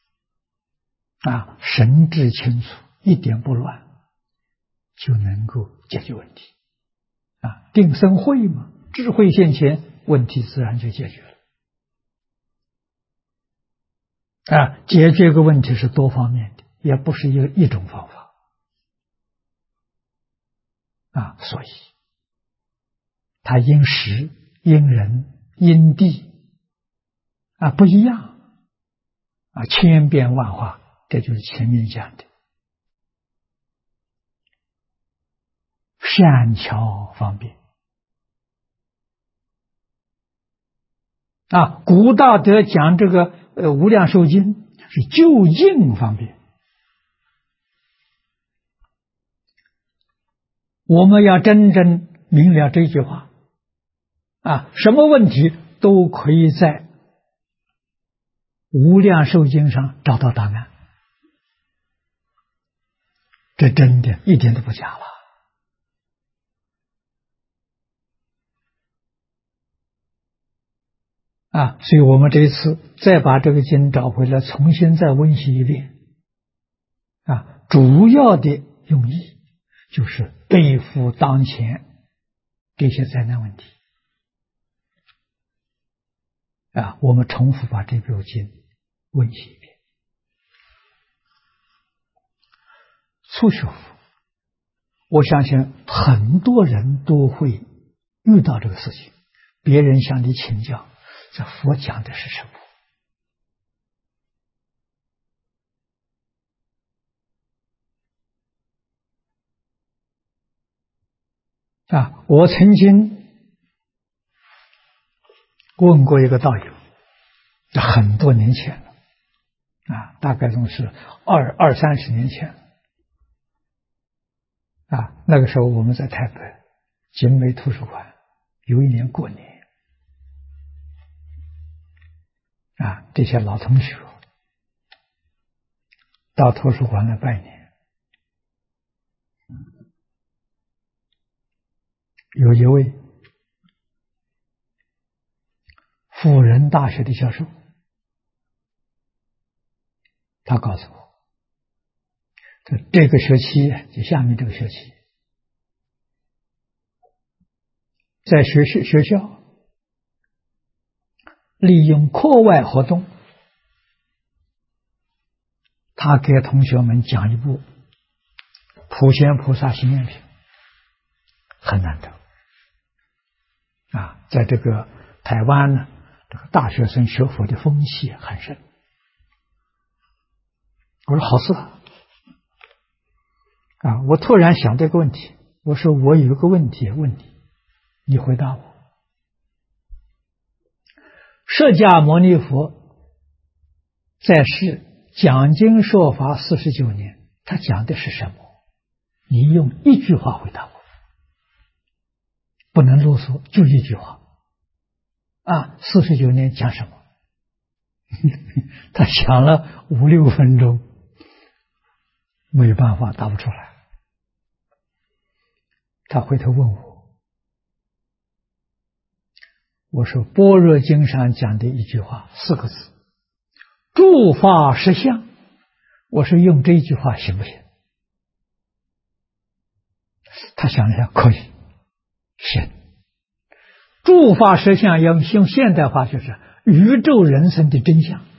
神志清楚，一点不乱，就能够解决问题定生慧嘛，智慧现前，问题自然就解决了解决个问题是多方面的，也不是一种方法所以它因时因人因地不一样千变万化，这就是前面讲的善巧方便古大德讲这个无量寿经是就近方便，我们要真正明了这句话什么问题都可以在无量寿经上找到答案，这真的一点都不假了所以我们这一次再把这个经找回来，重新再温习一遍主要的用意就是对付当前这些灾难问题我们重复把这部经温习一遍。初学佛，我相信很多人都会遇到这个事情，别人向你请教，这佛讲的是什么我曾经问过一个道友，很多年前了大概都是二三十年前那个时候我们在台北景美图书馆，有一年过年这些老同学到图书馆来拜年，有一位辅仁大学的教授，他告诉我，这个学期就下面这个学期，在学校利用课外活动，他给同学们讲一部普贤菩萨行愿品，很难得啊！在这个台湾呢，这个大学生学佛的风气很盛。我说好事啊！我突然想这个问题，我说我有一个问题问你，你回答我。释迦牟尼佛在世讲经说法49年，他讲的是什么？你用一句话回答我，不能啰嗦，就一句话啊！49年讲什么？他讲了5、6分钟，没办法答不出来。他回头问我说般若经上讲的一句话4个字，诸法实相。我说用这一句话行不行？他想了想，可以，行。诸法实相用现代化就是宇宙人生的真相。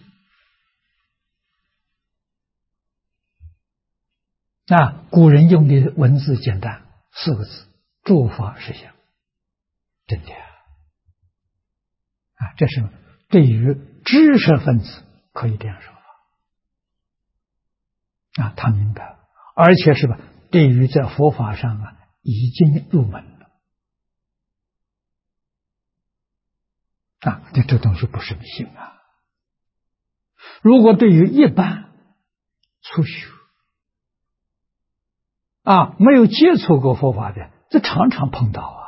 古人用的文字简单，4个字，诸法实相，真的这是对于知识分子可以这样说他明白，而且是对于在佛法上已经入门了这东西不是迷信如果对于一般初学没有接触过佛法的，这常常碰到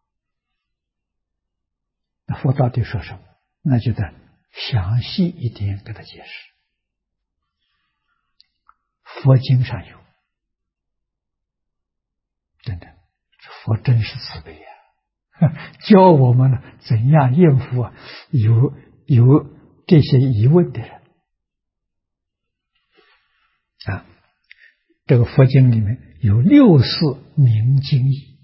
那佛到底说什么？那就得详细一点给他解释。佛经上有，真的，佛真是慈悲教我们呢怎样应付有这些疑问的人这个佛经里面有64明经义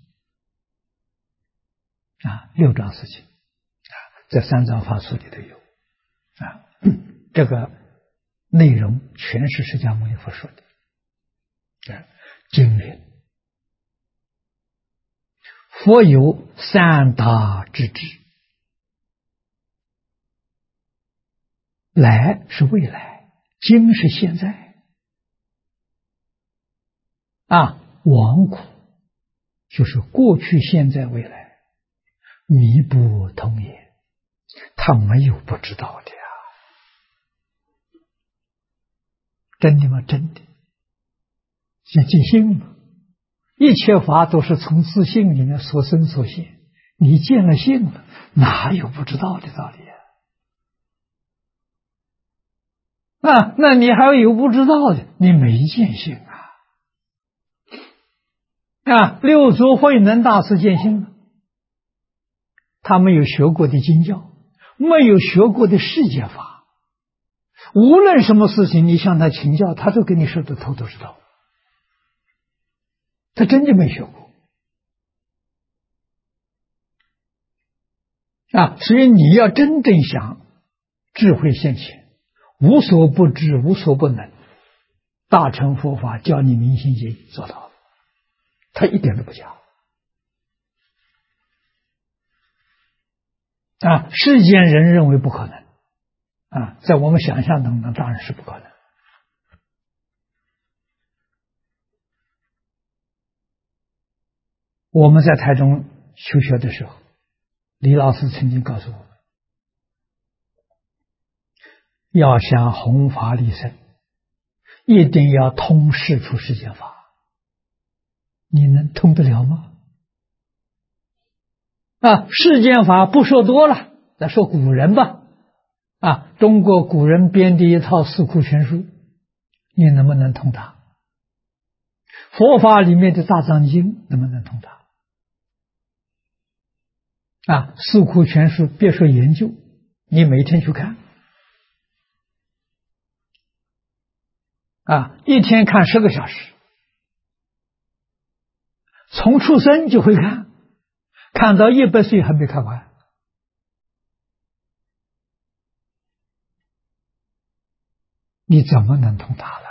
6桩事情在三藏法术里头有这个内容全是释迦牟尼佛说的经云佛有3大智智，来是未来，今是现在亡苦就是过去现在未来，弥不通也，他没有不知道的真的吗？真的，像见性嘛，一切法都是从自性里面所生所现，你见了性了，哪有不知道的道理那你还有不知道的，你没见性六祖慧能大师见性了，他没有学过的经教，没有学过的世界法，无论什么事情你向他请教，他都跟你说的头头是道，他真的没学过所以你要真正想智慧现前，无所不知无所不能，大乘佛法教你明心见性做到了，他一点都不假世间人认为不可能在我们想象当中当然是不可能。我们在台中求学的时候，李老师曾经告诉我们，要想弘法利生，一定要通世出世间法。你能通得了吗？世间法不说多了，再说古人吧。中国古人编的一套四库全书，你能不能通达？佛法里面的大藏经能不能通达？四库全书别说研究，你每天去看一天看10个小时，从出生就会看，看到100岁还没看完你怎么能通达了？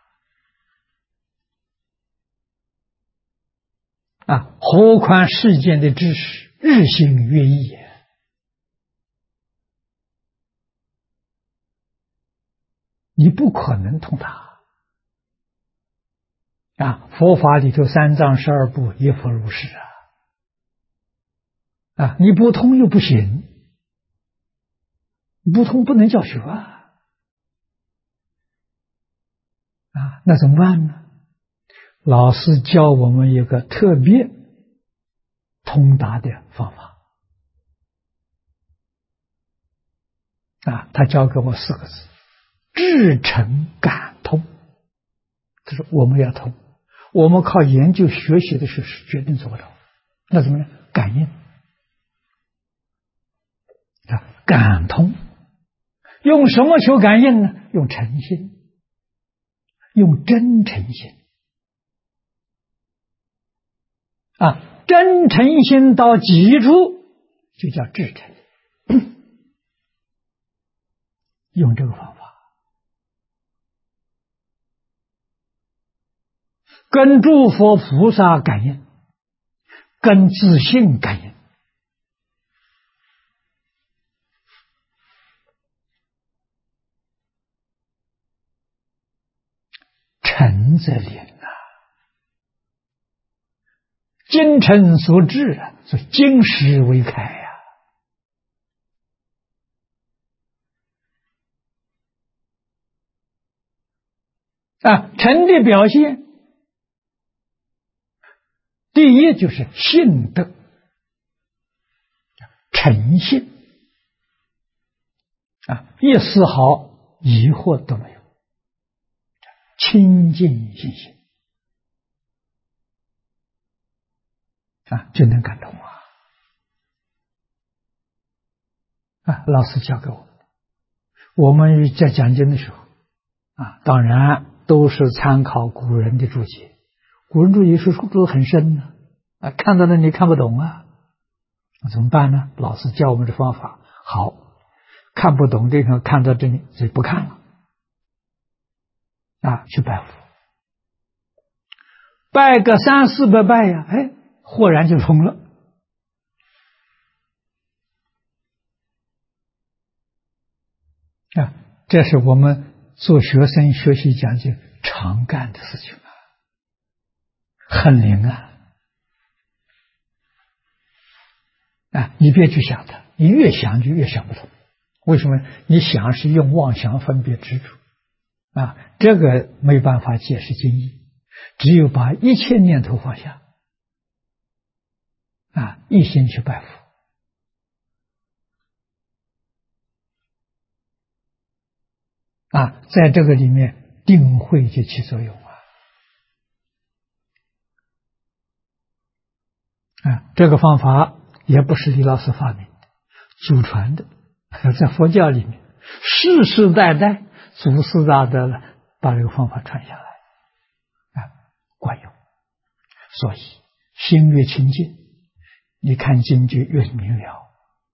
何况世间的知识日新月异，你不可能通达。佛法里头三藏十二部亦复如是你不通又不行，不通不能教学那怎么办呢？老师教我们一个特别通达的方法他教给我4个字：至诚感通。这是我们要通，我们靠研究学习的是决定做不到。那怎么呢？感应感通。用什么求感应呢？用诚心，用真诚心真诚心到极处就叫至诚。用这个方法跟诸佛菩萨感应，跟自性感应。诚则灵精诚所至所以金石为开诚的表现，第一就是信德，诚信一丝毫疑惑都没有，清净信心就能感动老师教给我们在讲经的时候当然都是参考古人的注解，古人注解说得很深看到了你看不懂怎么办呢？老师教我们的方法好，看不懂这个，看到这里就不看了去拜佛，拜个3、400拜豁然就通了这是我们做学生学习讲经常干的事情很灵你别去想它，你越想就越想不通。为什么？你想是用妄想分别执着这个没办法解释经义，只有把一切念头放下一心去拜佛在这个里面定慧就起作用这个方法也不是李老师发明的，祖传的，在佛教里面世世代代祖师大德把这个方法传下来管用。所以心越清净，你看经就越明了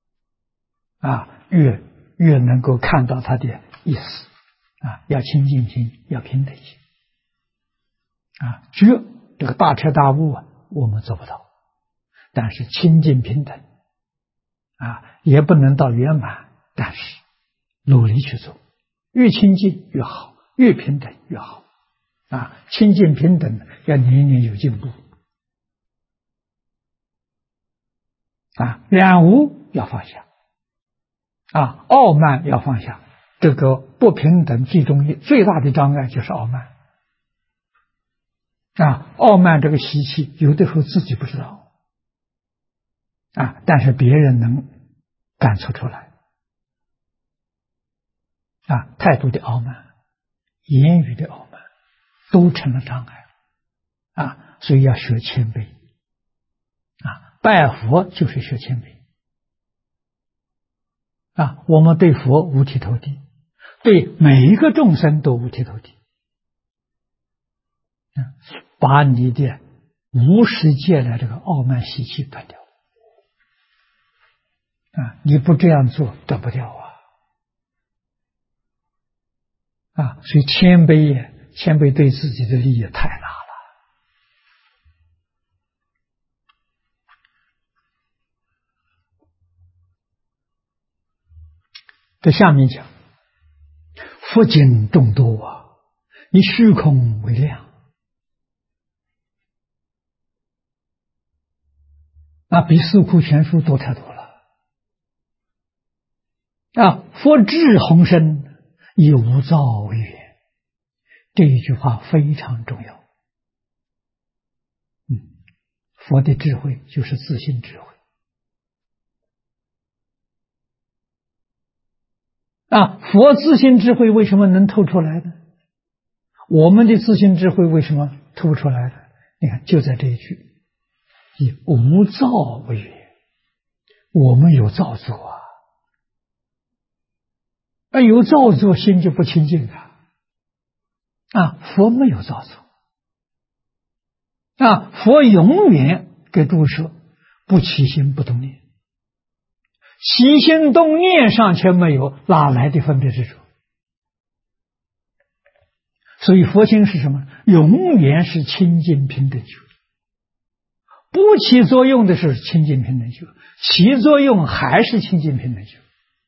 越能够看到它的意思要清净心，要平等心这个大彻大悟我们做不到，但是清净平等也不能到圆满，但是努力去做，越清净越好，越平等越好清净平等要年年有进步染污要放下傲慢要放下。这个不平等最大的障碍就是傲慢傲慢这个习气有的时候自己不知道但是别人能感受出来态度的傲慢，言语的傲慢都成了障碍所以要学谦卑拜佛就是学谦卑我们对佛五体投地，对每一个众生都五体投地把你的无始界的这个傲慢习气断掉你不这样做得不掉所以谦卑对自己的利益太大了。在下面讲，佛经众多以虚空为量比四库全书多太多了佛智宏深以无造为源，这一句话非常重要。佛的智慧就是自性智慧佛自性智慧为什么能透出来呢？我们的自性智慧为什么透不出来呢？你看，就在这一句，以无造为源，我们有造作有造作，心就不清净佛没有造作佛永远给诸说不起心不动念，起心动念尚且没有，哪来的分别执着？所以佛性是什么？永远是清净平等觉，不起作用的是清净平等觉，起作用还是清净平等觉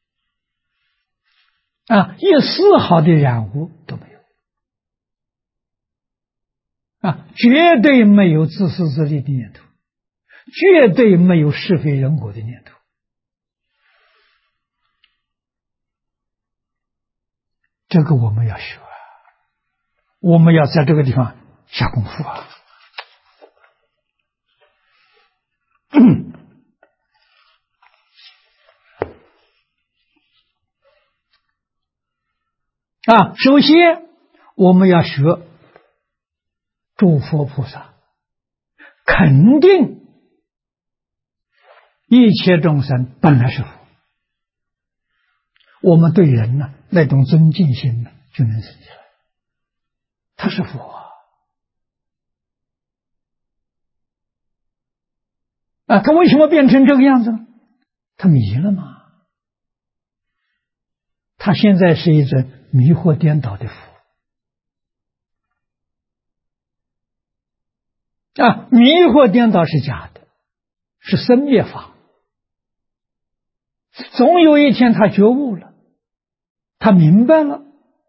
一丝毫的染污都没有绝对没有自私自利的念头，绝对没有是非人我的念头。这个我们要学我们要在这个地方下功夫首先我们要学诸佛菩萨肯定一切众生本来是佛，我们对人那种尊敬心就能生起来，他是佛他为什么变成这个样子呢？他迷了吗？他现在是一尊迷惑颠倒的佛迷惑颠倒是假的，是生灭法。总有一天他觉悟了，他明白了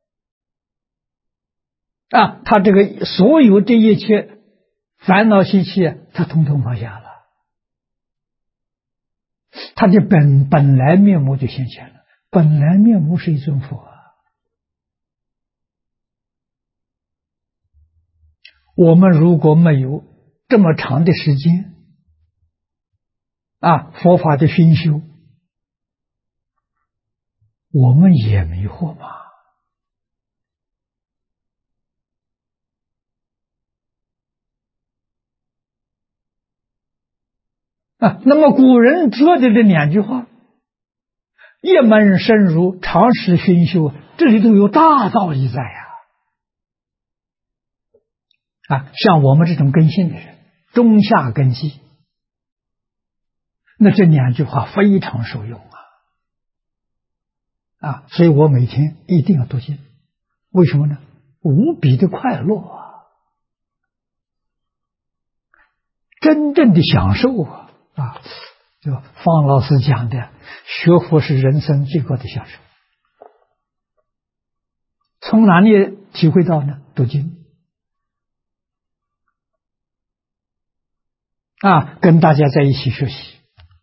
他这个所有这一切烦恼习气他统统放下了，他的本来面目就现前了。本来面目是一尊佛我们如果没有这么长的时间佛法的熏修，我们也迷惑嘛那么古人说的这两句话，一门深入，常识熏修，这里头有大道理在像我们这种根性的人，中下根基，那这两句话非常受用所以我每天一定要读经。为什么呢？无比的快乐真正的享受就方老师讲的，学佛是人生最高的享受。从哪里体会到呢？读经跟大家在一起学习，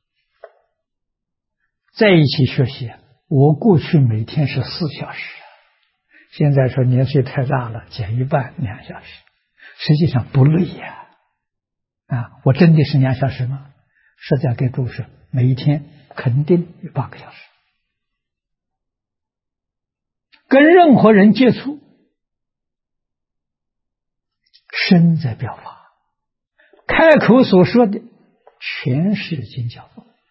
在一起学习。我过去每天是4小时，现在说年岁太大了，减一半2小时，实际上不累我真的是2小时吗？实在给诸位，每一天肯定有8个小时。跟任何人接触，身在表法，开口所说的全是经教。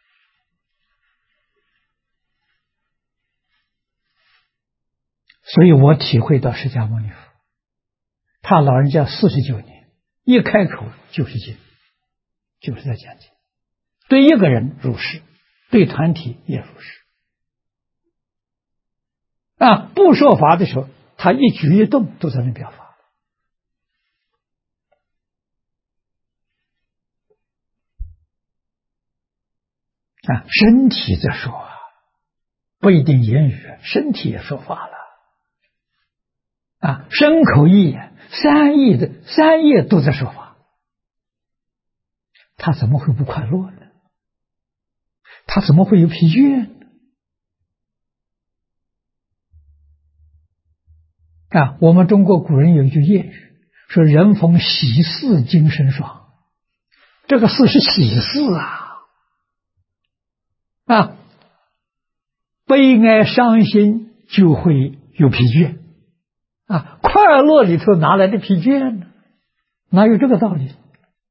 所以我体会到释迦牟尼佛，他老人家49年，一开口就是经，就是在讲经。对一个人如是，对团体也如是。不说法的时候， 他一举一动都在那表法。身体在说啊，不一定言语，身体也说法了。身口意三业都在说法，他怎么会不快乐呢？他怎么会有疲倦呢？我们中国古人有一句谚语，说人逢喜事精神爽。这个事是喜事悲哀伤心就会有疲倦快乐里头哪来的疲倦呢？哪有这个道理？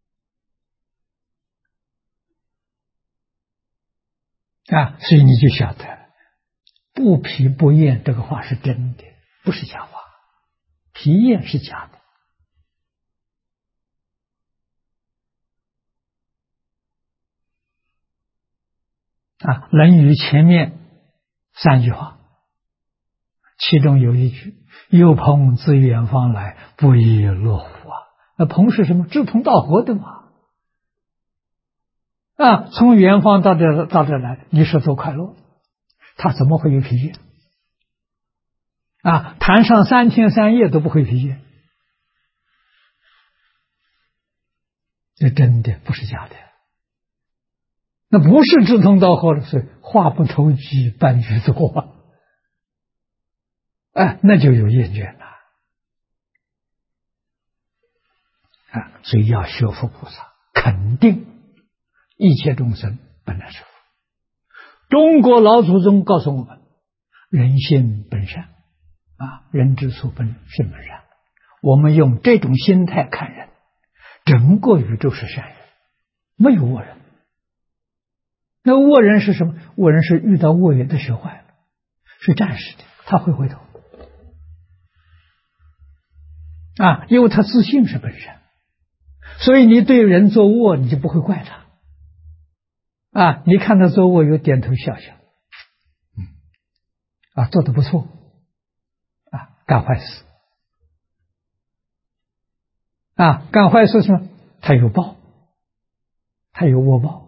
所以你就晓得不疲不厌这个话是真的，不是假话。疲厌是假的。论语前面3句话，其中有一句有朋自远方来，不亦乐乎那朋是什么？志同道合的嘛。从远方到这来，你说多快乐，他怎么会有疲倦？谈上3天3夜都不会疲倦，这真的不是假的。那不是志同道合的，是话不投机半句多那就有厌倦了所以要学佛菩萨，肯定一切众生本来是佛。中国老祖宗告诉我们，人性本善人之初性本善。我们用这种心态看人，整个宇宙是善人，没有恶人。那恶人是什么？恶人是遇到恶缘的学坏了，是暂时的，他会回头因为他自信是本善，所以你对人做恶，你就不会怪他你看他做恶有点头笑笑做得不错干坏事干坏事什么？他有报，他有恶报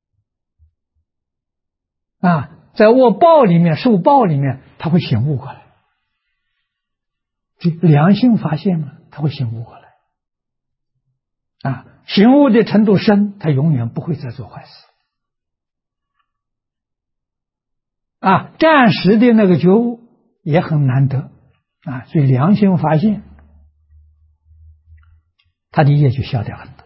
在恶报里面受报里面，他会醒悟过来，就良心发现了，他会醒悟过来醒悟的程度深，他永远不会再做坏事暂时的那个觉悟也很难得所以良心发现，他的业就消掉很多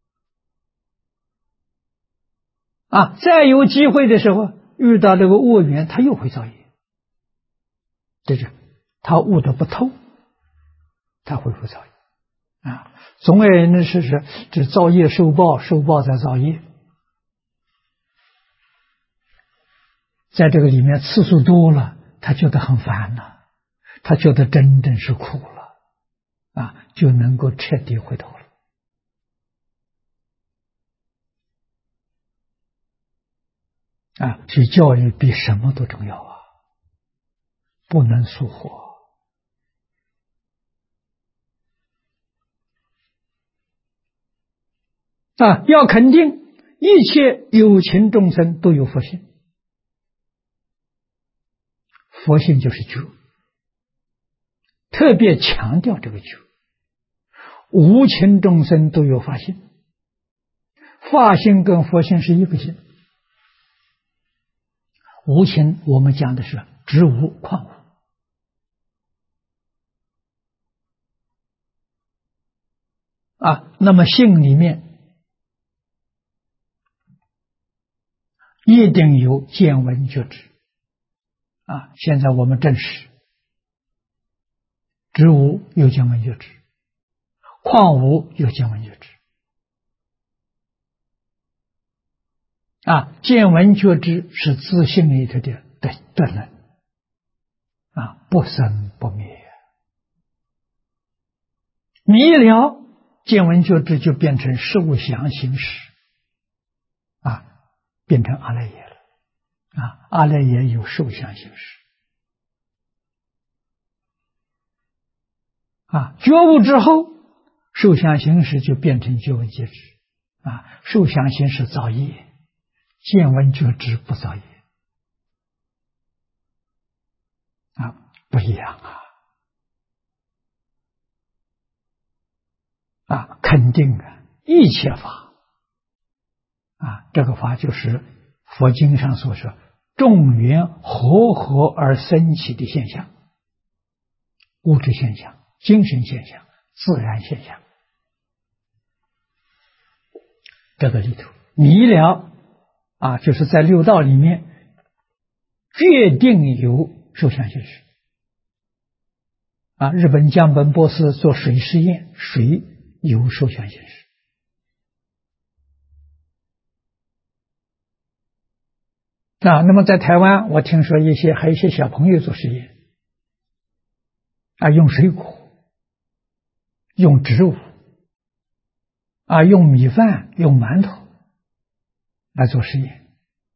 再有机会的时候遇到这个恶缘，他又会造业，这就他悟得不透，他会造业总而言之是这造业受报，受报再造业，在这个里面次数多了，他觉得很烦了，他觉得真正是苦了就能够彻底回头了所以教育比什么都重要不能疏忽要肯定一切有情众生都有佛性，佛性就是觉，特别强调这个觉。无情众生都有法性，法性跟佛性是一个性。无情我们讲的是植物矿物那么性里面一定有见闻觉知现在我们证实植物有见闻觉知，矿物有见闻觉知见闻觉知是自性里头的能不生不灭。你一了见闻觉知，就变成受想行识变成阿赖耶了阿赖耶有受想行识觉悟之后，受想行识就变成觉闻觉知。受想行识造业，见闻觉知不造业。不一样肯定一切法这个法就是佛经上所说众缘和合而生起的现象，物质现象、精神现象、自然现象。这个里头迷了就是在六道里面决定有受想行识。日本江本博士做水实验，水有受想行识。那么在台湾，我听说还有一些小朋友做实验，用水果、用植物、用米饭、用馒头来做实验，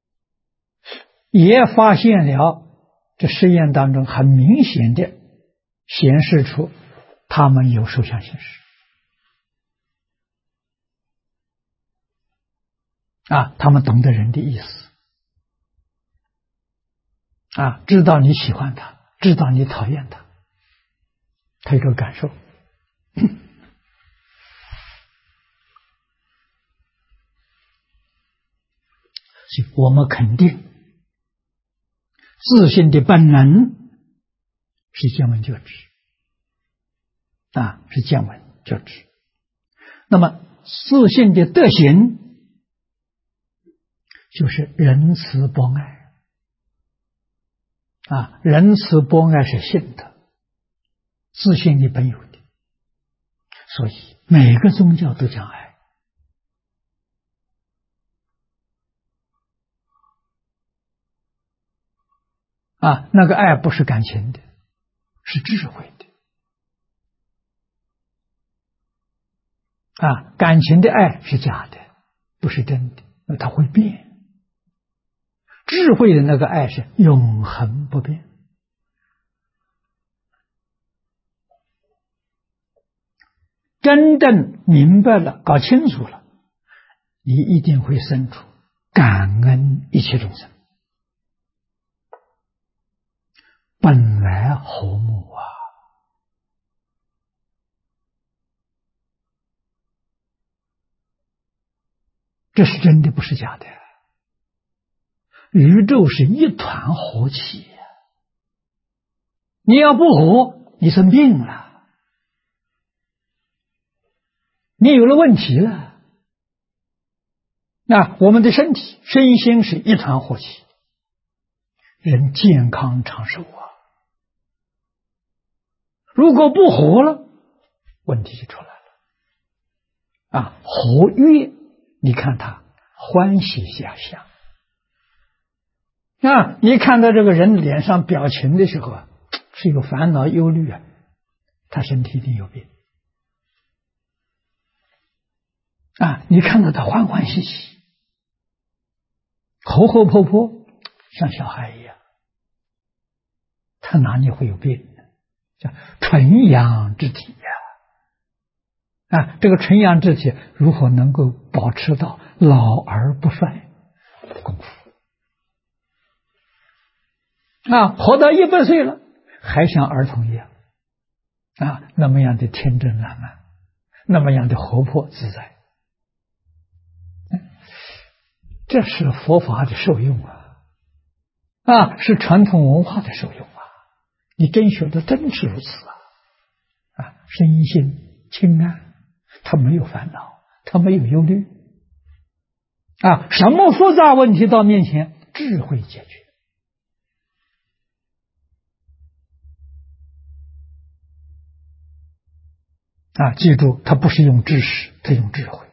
也发现了这实验当中很明显的显示出他们有受想行识。他们懂得人的意思。知道你喜欢他，知道你讨厌他，他有这个感受。我们肯定自信的本能是见闻觉知是见闻觉知。那么自信的德行就是仁慈博爱仁慈博爱是信的，自信的本有的，所以每个宗教都讲爱那个爱不是感情的，是智慧的感情的爱是假的，不是真的，它会变。智慧的那个爱是永恒不变。真正明白了，搞清楚了，你一定会生出感恩一切众生，本来和睦这是真的，不是假的。宇宙是一团和气你要不和，你生病了，你有了问题了。我们的身体身心是一团和气，人健康长寿如果不和了，问题就出来了和悦，你看他欢喜下相你看到这个人脸上表情的时候是有烦恼忧虑他身体一定有病你看到他欢欢喜喜活活泼泼像小孩一样，他哪里会有病呢？叫纯阳之体这个纯阳之体如何能够保持到老而不衰的功夫活到100岁了还像儿童一样那么样的天真烂漫，那么样的活泼自在，这是佛法的受用是传统文化的受用你真学的真是如此身心清安，他没有烦恼，他没有忧虑什么复杂问题到面前智慧解决记住，他不是用知识，他用智慧，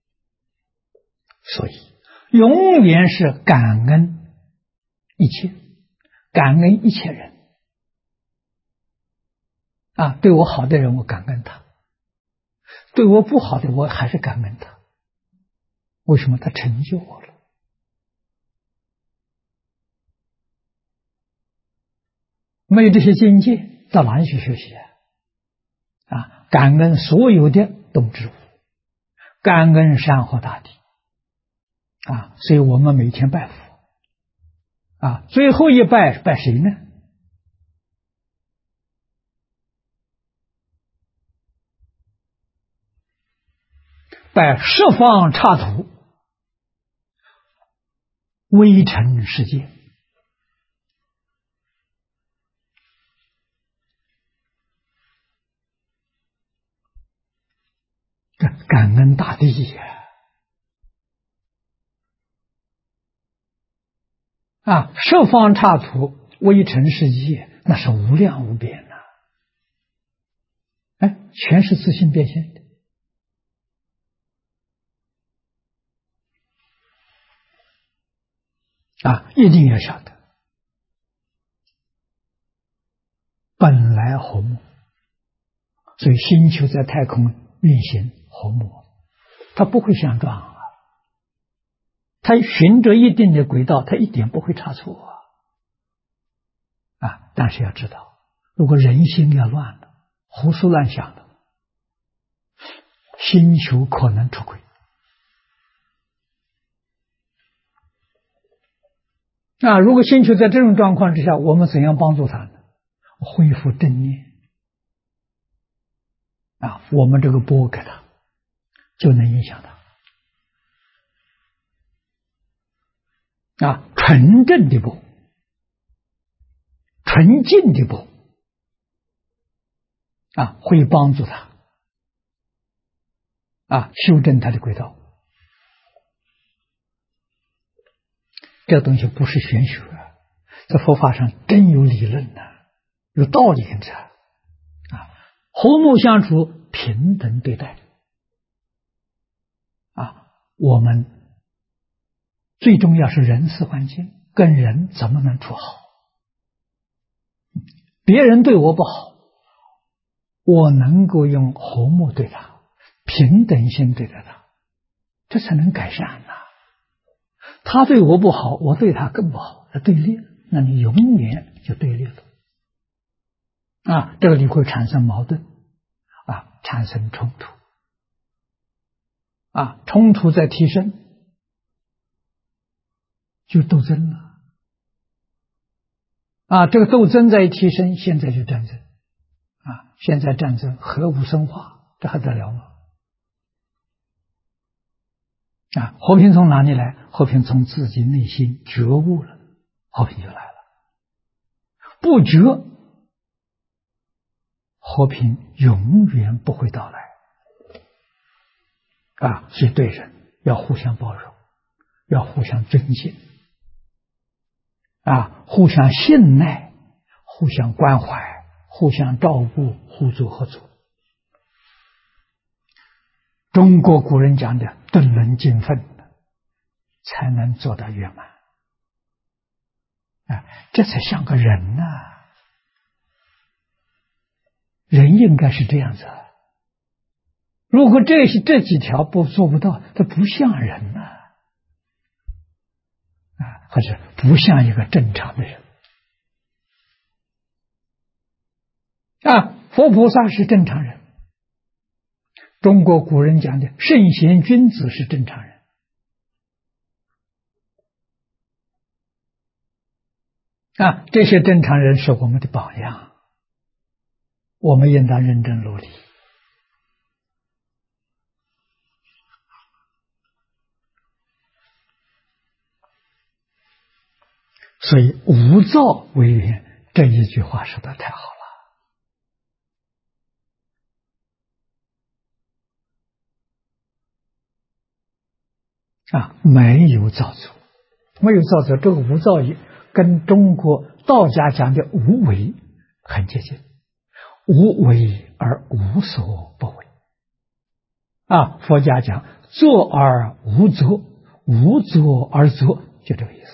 所以永远是感恩一切，感恩一切人对我好的人我感恩他，对我不好的我还是感恩他。为什么？他成就我了。没有这些境界，到哪里去学习感恩所有的动植物，感恩山河大地，所以我们每天拜佛，最后一拜拜谁呢？拜十方刹土，微尘世界。感恩大地十方刹土，微尘世界，那是无量无边全是自性变现的。一定要晓得，本来和睦，所以星球在太空运行和睦，它不会相撞它循着一定的轨道，它一点不会差错但是要知道，如果人心要乱了，胡思乱想了，星球可能出轨。如果星球在这种状况之下，我们怎样帮助它呢？恢复正念我们这个波给它，就能影响它纯正的波，纯净的波会帮助它修正它的轨道。这东西不是玄学在佛法上真有理论有道理跟这和睦相处，平等对待我们最重要是人事环境，跟人怎么能处好？别人对我不好，我能够用和睦对他，平等心对待他，这才能改善他对我不好，我对他更不好，对立，那你永远就对立了这个里会产生矛盾产生冲突冲突在提升，就斗争了这个斗争在提升，现在就战争现在战争核武生化，这还得了吗？和平从哪里来？和平从自己内心觉悟了，和平就来了。不觉，和平永远不会到来所以对人要互相包容，要互相尊敬互相信赖，互相关怀，互相照顾，互助合作。中国古人讲的顿伦尽分，才能做到圆满这才像个人人应该是这样子如果这几条做不到，这不像人或者不像一个正常的人佛菩萨是正常人，中国古人讲的圣贤君子是正常人这些正常人是我们的榜样，我们应当认真努力。所以无造为缘，这一句话说的太好了没有造作，没有造作，这个无造业跟中国道家讲的无为很接近，无为而无所不为佛家讲作而无作，无作而作，就这个意思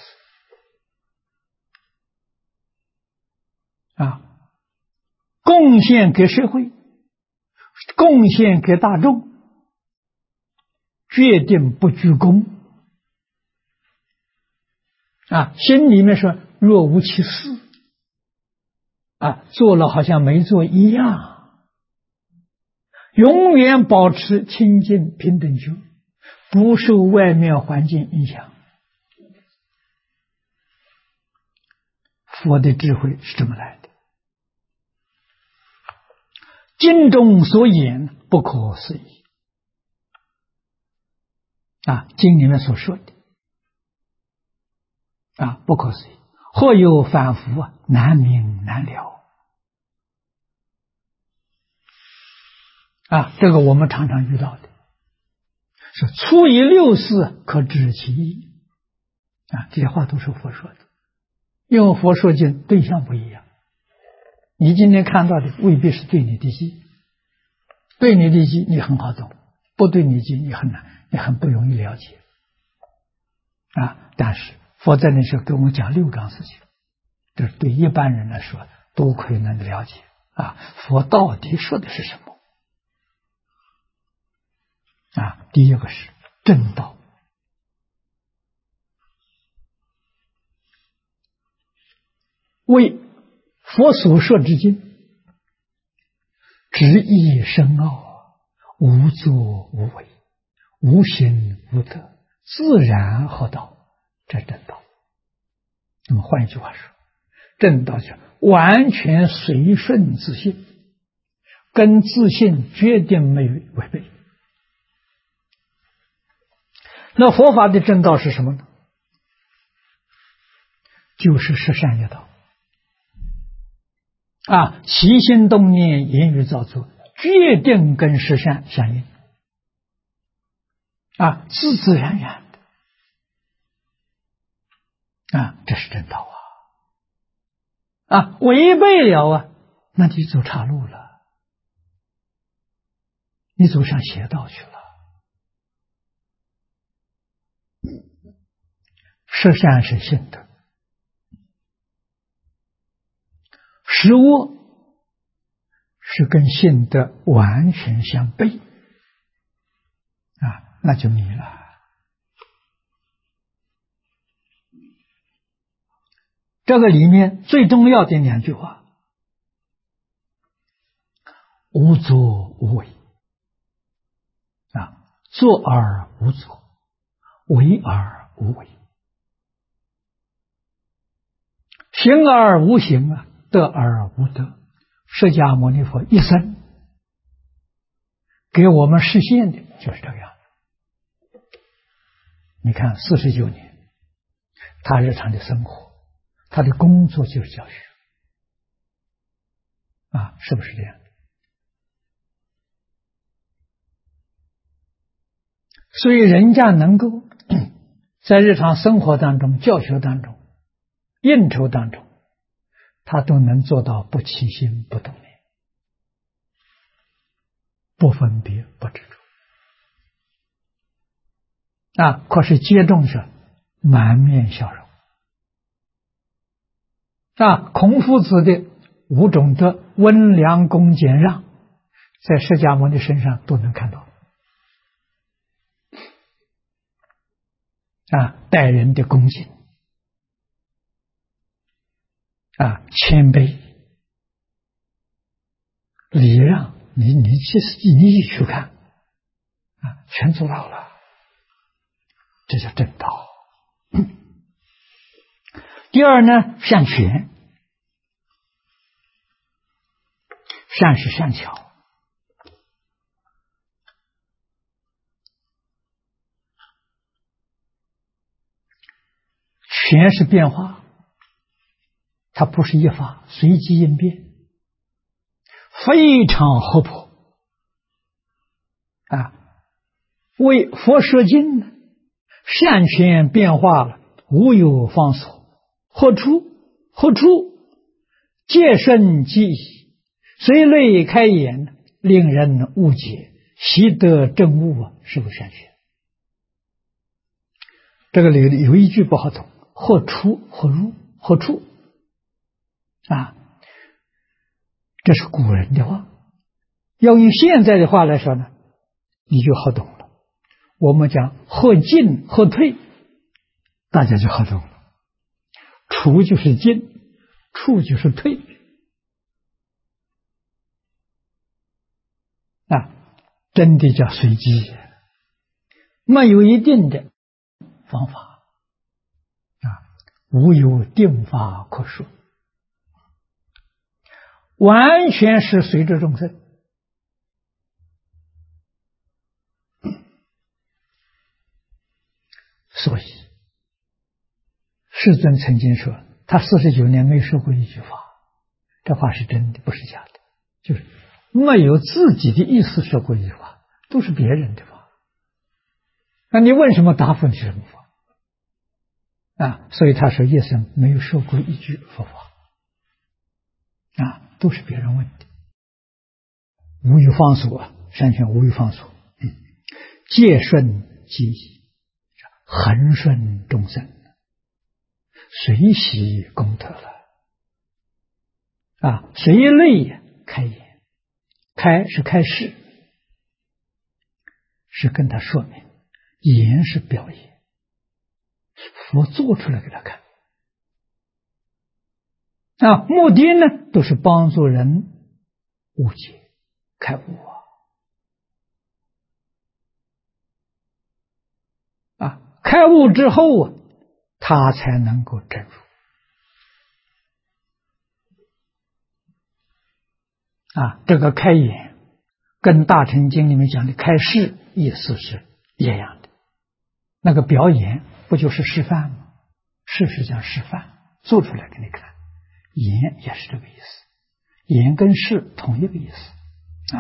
贡献给社会，贡献给大众，决定不居功心里面说若无其事，做了好像没做一样永远保持清净平等觉，不受外面环境影响。佛的智慧是这么来的。经中所言不可思议经里面所说的不可思议，或有反复难明难了这个我们常常遇到的是初以六事可知其意这些话都是佛说的，因为佛说经对象不一样，你今天看到的未必是对你的机，对你的机你很好懂，不对你机你很难，你很不容易了解但是佛在那时候给我们讲六桩事情，这对一般人来说都可以能了解佛到底说的是什么第一个是正道，为佛所说之经，直意深奥，无作无为，无形无德，自然合道，这正道。那么换一句话说，正道就是完全随顺自性，跟自性决定没有违背。那佛法的正道是什么呢？就是十善业道起心动念言语造作，决定跟十善相应自自然然的这是正道违背了那你走岔路了，你走上邪道去了。十善是性德，十恶是跟性德完全相悖那就迷了。这个里面最重要的两句话，无作无为作而无作，为而无为，行而无行得而无得。释迦牟尼佛一生给我们实现的就是这个样子。你看49年，他日常的生活，他的工作就是教学是不是这样？所以人家能够在日常生活当中、教学当中、应酬当中，他都能做到不起心不动念，不分别不执着可是接众者满面笑容孔夫子的五种德，温良恭俭让，在释迦牟尼身上都能看到待人的恭敬谦卑礼让，你去看全做到了，这叫正道。第二呢，善权，善是善巧，权是变化，它不是一法，随机应变，非常活泼为佛说经，善权变化了，无有方所，何处戒慎记忆，随类开眼，令人误解，习得正悟是不是善权？这个里有一句不好懂，或出或入，或出这是古人的话，要用现在的话来说呢，你就好懂了。我们讲或进或退，大家就好懂了。出就是进，出就是退真的叫随机，没有一定的方法无有定法可说，完全是随着众生。所以世尊曾经说，他49年没说过一句法，这话是真的，不是假的，就是没有自己的意思说过一句话，都是别人的话。那你问什么答复你什么法所以他说一生没有说过一句佛法都是别人问的。无有方所善权无有方所，戒顺皆宜，恒顺众生，随喜功德了随类开言，开是开示，是跟他说明，言是表演，佛做出来给他看目的呢都是帮助人悟解开悟开悟之后他才能够证入这个开眼跟大乘经里面讲的开示意思是一样的，那个表演不就是示范吗？事实讲示范做出来给你看，言也是这个意思，言跟示同一个意思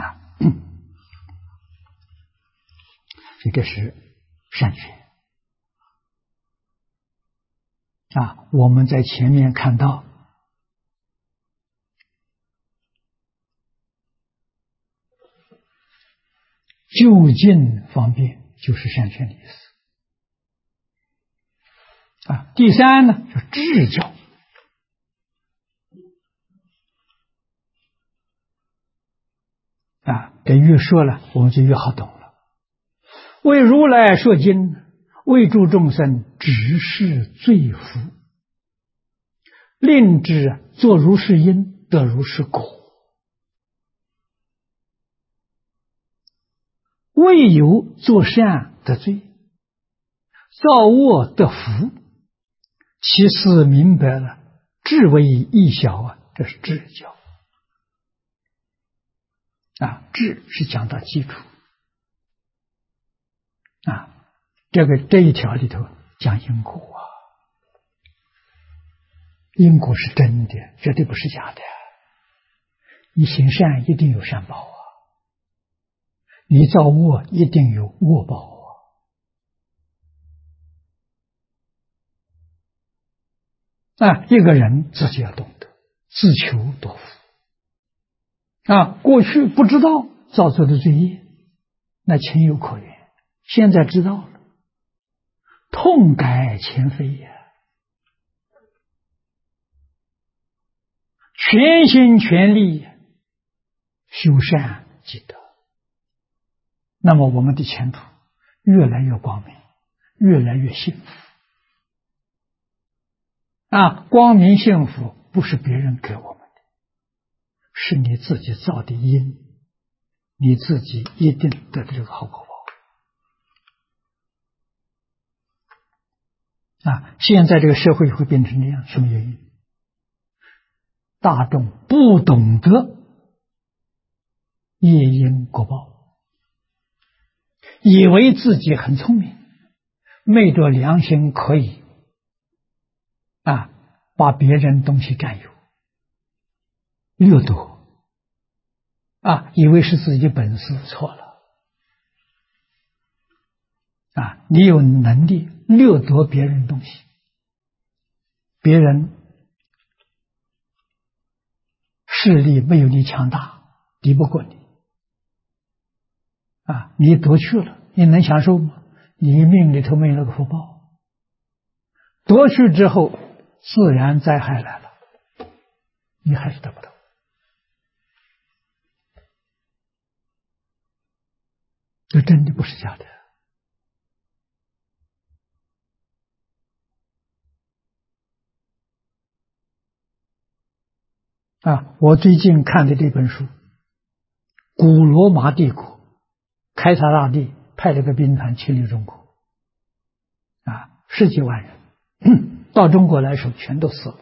这是善权我们在前面看到就近方便就是善权的意思第三呢是智教这越说了我们就越好懂了。为如来说经，为诸众生直是罪福，令之作如是因，得如是果。为有作善得罪，造恶得福，其事明白了，智为义小这是智教智是讲到基础这一条里头讲因果因果是真的，绝对不是假的你行善一定有善报你造恶一定有恶报一个人自己要懂得自求多福过去不知道造作的罪业，那情有可原，现在知道了，痛改前非全心全力修善积德，那么我们的前途越来越光明，越来越幸福光明幸福不是别人给我们的，是你自己造的因，你自己一定得这个好果报现在这个社会会变成这样，什么原因？大众不懂得业因果报，以为自己很聪明，昧着良心可以把别人东西占有掠夺以为是自己本事，错了你有能力掠夺别人东西，别人势力没有你强大，敌不过你你夺去了，你能享受吗？你命里头没有那个福报，夺去之后自然灾害来了，你还是得不到这真的不是假的我最近看的这本书《古罗马帝国开察大帝派了个兵团侵略中国，10几万人到中国来的时候全都死了。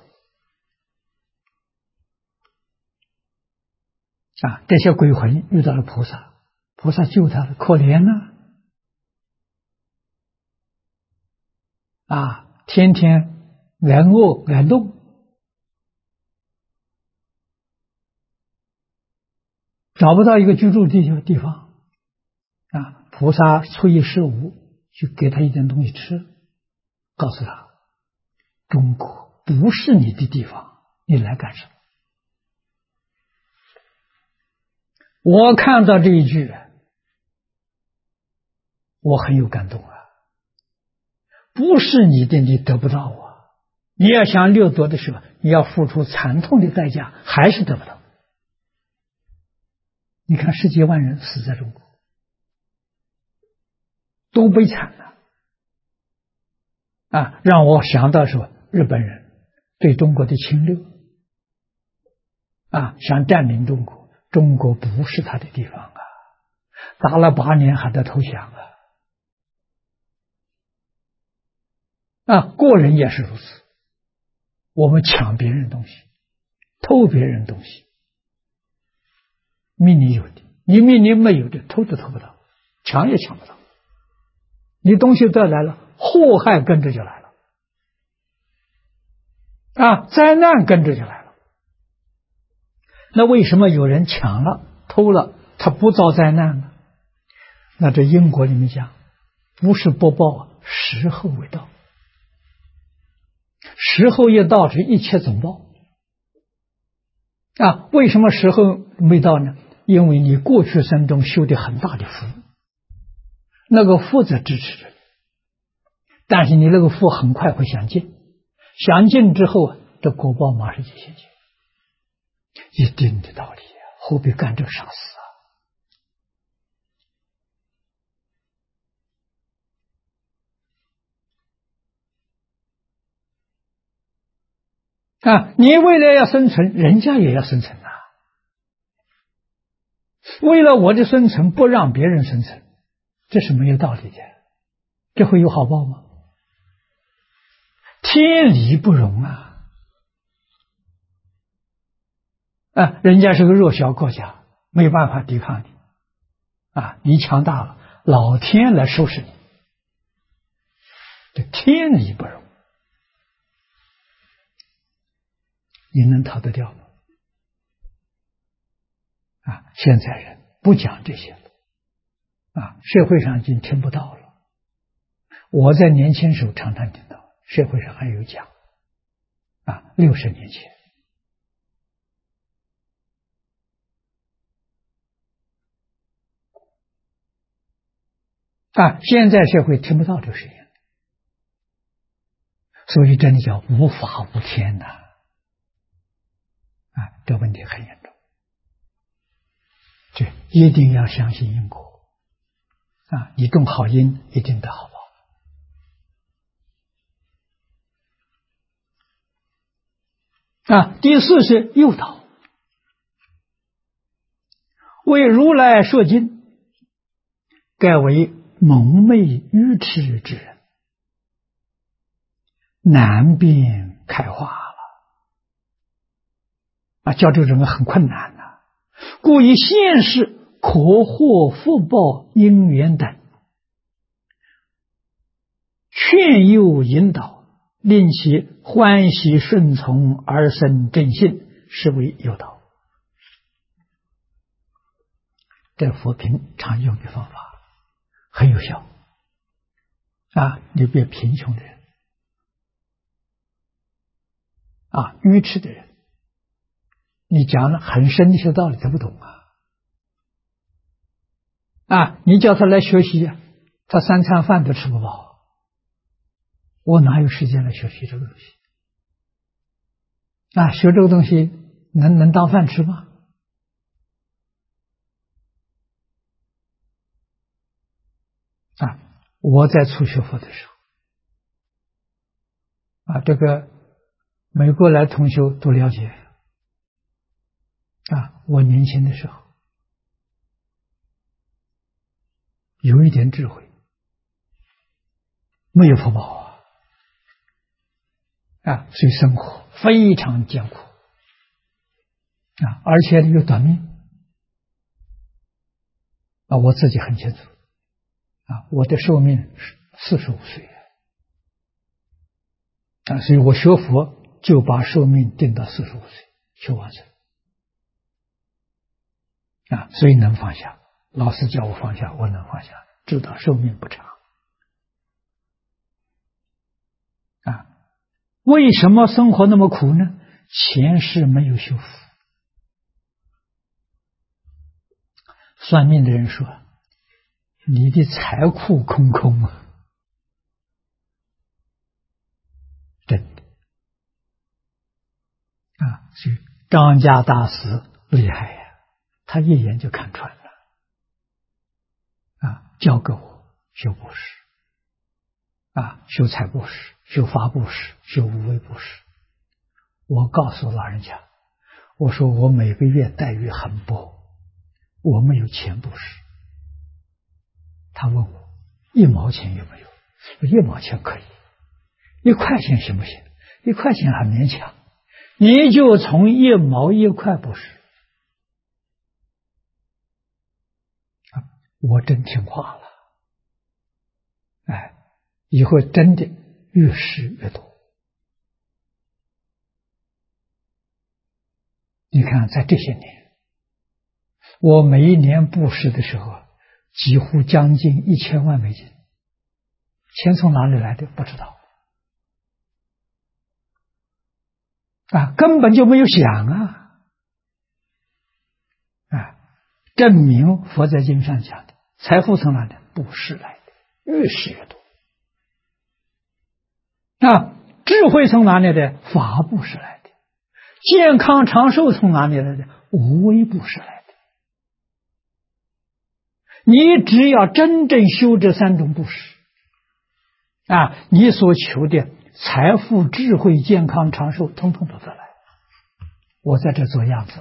这些鬼魂遇到了菩萨，菩萨救他了，可怜天天挨饿挨冻，找不到一个居住地方，菩萨出于事无，就给他一点东西吃，告诉他，中国不是你的地方，你来干什么？我看到这一句，我很有感动不是你的，你得不到你要想掠夺的时候，你要付出惨痛的代价，还是得不到。你看10几万人死在中国，多悲惨让我想到说日本人对中国的侵略想占领中国，中国不是他的地方打了8年还得投降个人也是如此，我们抢别人东西，偷别人东西，命里有的，你命里没有的，偷都偷不到，抢也抢不到，你东西得来了，祸害跟着就来了灾难跟着就来了。那为什么有人抢了偷了他不遭灾难呢？那这因果里面讲，不是不报，时候未到，时候一到是一切总报为什么时候没到呢？因为你过去生中修的很大的福，那个福在支持着你，但是你那个福很快会享尽，享尽之后这果报马上就现前，一定的道理何必干这个傻事你为了要生存，人家也要生存为了我的生存不让别人生存，这是没有道理的，这会有好报吗？天理不容人家是个弱小国家，没办法抵抗你你强大了，老天来收拾你，这天理不容，你能逃得掉吗？现在人不讲这些了社会上已经听不到了。我在年轻时候常常听到，社会上还有讲60年前现在社会听不到这个声音，所以真的叫无法无天这问题很严重，这一定要相信因果你种好因一定得好报。第四是诱导，为如来说经，盖为蒙昧愚痴之人，难辨开化了叫这个人很困难故以现世可获福报因缘等劝诱引导，令其欢喜顺从而生正信，是为诱导。这佛平常用的方法很有效你别贫穷的人愚痴的人，你讲了很深的一些道理他不懂你叫他来学习他3餐饭都吃不饱，我哪有时间来学习这个东西学这个东西能当饭吃吗？我在初学佛的时候这个美国来同修都了解我年轻的时候有一点智慧，没有福报所以生活非常艰苦而且又短命我自己很清楚我的寿命是45岁所以我学佛就把寿命定到45岁求往生所以能放下。老师叫我放下，我能放下，知道寿命不长为什么生活那么苦呢？前世没有修福。算命的人说你的财库空空真的所以张家大师厉害他一眼就看穿了教给我修布施修财布施，修法布施，修无为布施。我告诉老人家，我说我每个月待遇很薄，我没有钱布施。他问我1毛钱有没有？1毛钱可以，1块钱行不行？1块钱还勉强，你就从1毛1块布施。我真听话了，以后真的越施越多。你看，在这些年，我每一年布施的时候，几乎将近1000万美金，钱从哪里来的不知道，根本就没有想证明佛在经上讲的，财富从哪里？布施来的，越施越多。智慧从哪里来的？法布施来的。健康长寿从哪里来的？无为布施来的。你只要真正修这3种布施你所求的财富、智慧、健康、长寿统统都得来。我在这做样子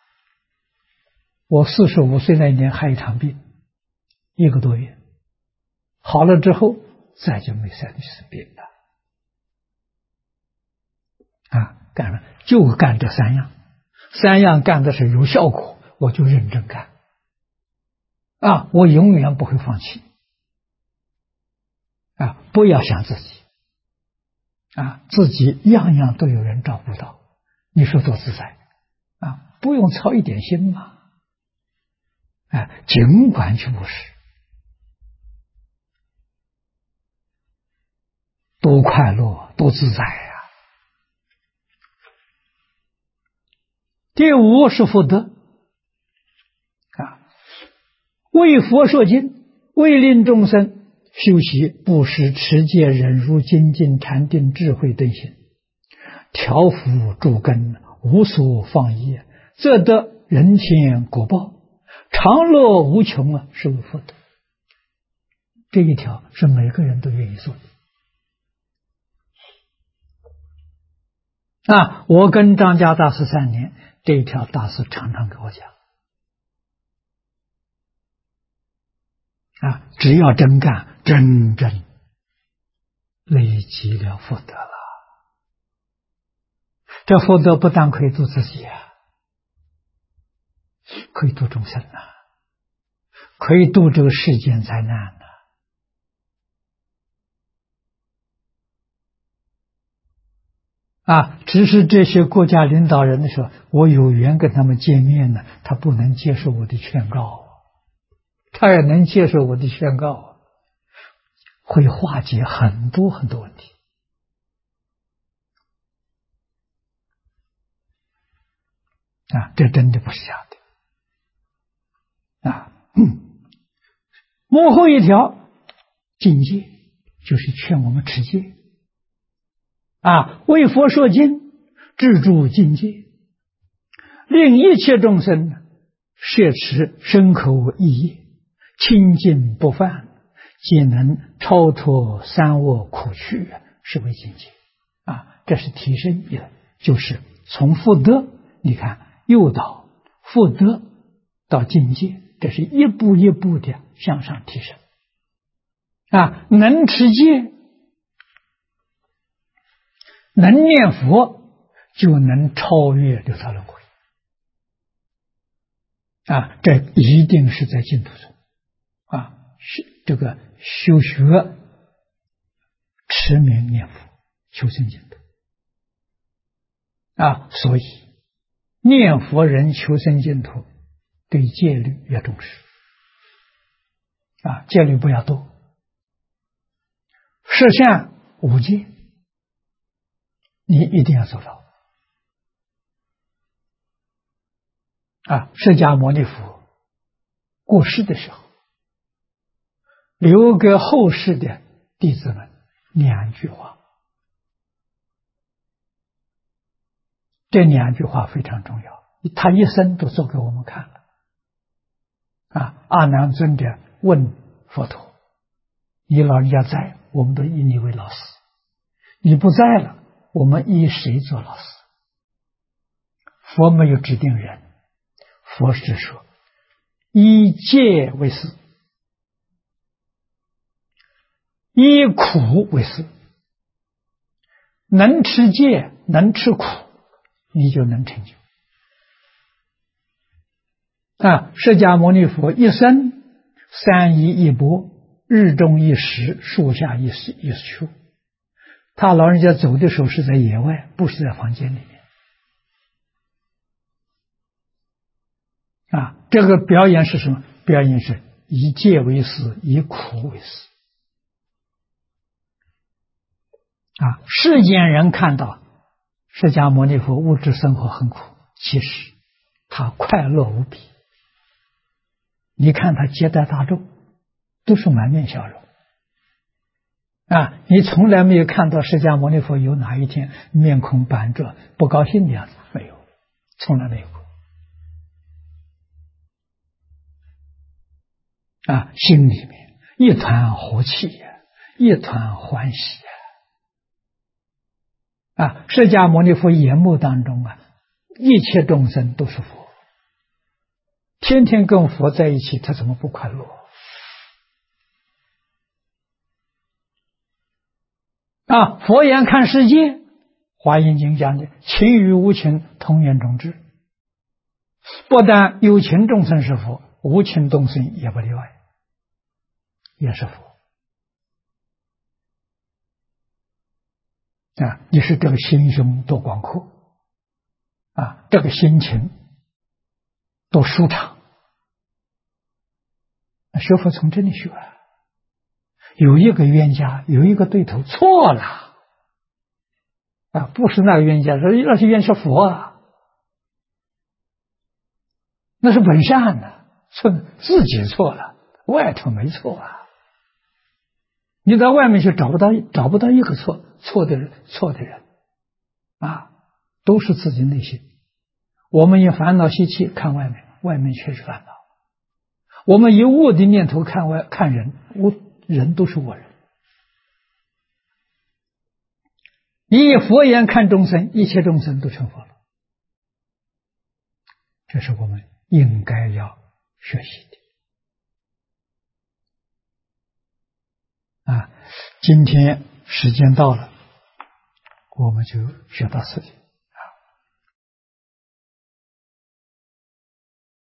我45岁那年害一场病，1个多月，好了之后再就没生病了就干这3样，3样干的是有效果，我就认真干我永远不会放弃不要想自己自己样样都有人照顾到，你说多自在不用操一点心嘛尽管去布施，多快乐，多自在第5是福德为佛说经，为令众生修习布施、持戒、忍辱、精进、禅定、智慧等行，调伏诸根，无所放逸，则得人天果报，常乐无穷是为福德。这一条是每个人都愿意做的我跟张家大师3年，这一条大师常常给我讲只要真干，真正累积了福德了。这福德不但可以度自己可以度众生可以度这个世间灾难只是这些国家领导人的时候，我有缘跟他们见面呢，他不能接受我的劝告他也能接受我的劝告会化解很多很多问题这真的不是假的幕后一条境界就是劝我们持戒为佛说经，制住境界，令一切众生摄持身口意业，清净不犯，皆能超脱三恶苦趣，是为境界这是提升就是从福德，你看诱导福德到境界，这是一步一步的向上提升能持戒，能念佛，就能超越六道轮回。这一定是在净土中这个修学持名念佛，求生净土所以念佛人求生净土，对戒律要重视戒律不要多，十善五戒你一定要做到释迦牟尼佛过世的时候，留给后世的弟子们2句话，这2句话非常重要，他一生都做给我们看了阿难尊者问佛陀：你老人家在，我们都以你为老师，你不在了，我们以谁做老师？佛没有指定人，佛是说以戒为师，以苦为师，能持戒能吃苦，你就能成就释迦牟尼佛一生3衣1钵，日中1食，树下1树。他老人家走的时候是在野外，不是在房间里面这个表演是什么？表演是以戒为师，以苦为师世间人看到释迦牟尼佛物质生活很苦，其实他快乐无比。你看他接待大众都是满面笑容你从来没有看到释迦牟尼佛有哪一天面孔板着不高兴的样子，没有，从来没有过心里面一团和气一团欢喜释迦牟尼佛眼目当中一切众生都是佛，天天跟佛在一起，他怎么不快乐佛眼看世界，华严经讲的情与无情同源同质，不但有情众生是佛，无情众生也不例外，也是佛你是这个心胸多广阔这个心情多舒畅。学佛从这里学有一个冤家，有一个对头错了不是那个冤家，那是冤是佛那是本善自己错了，外头没错你在外面去找不到一个错的人都是自己内心。我们以烦恼习气看外面，外面却是烦恼；我们以我的念头看人，人都是我人。以佛眼看众生，一切众生都成佛了。这是我们应该要学习的今天时间到了，我们就学到这里。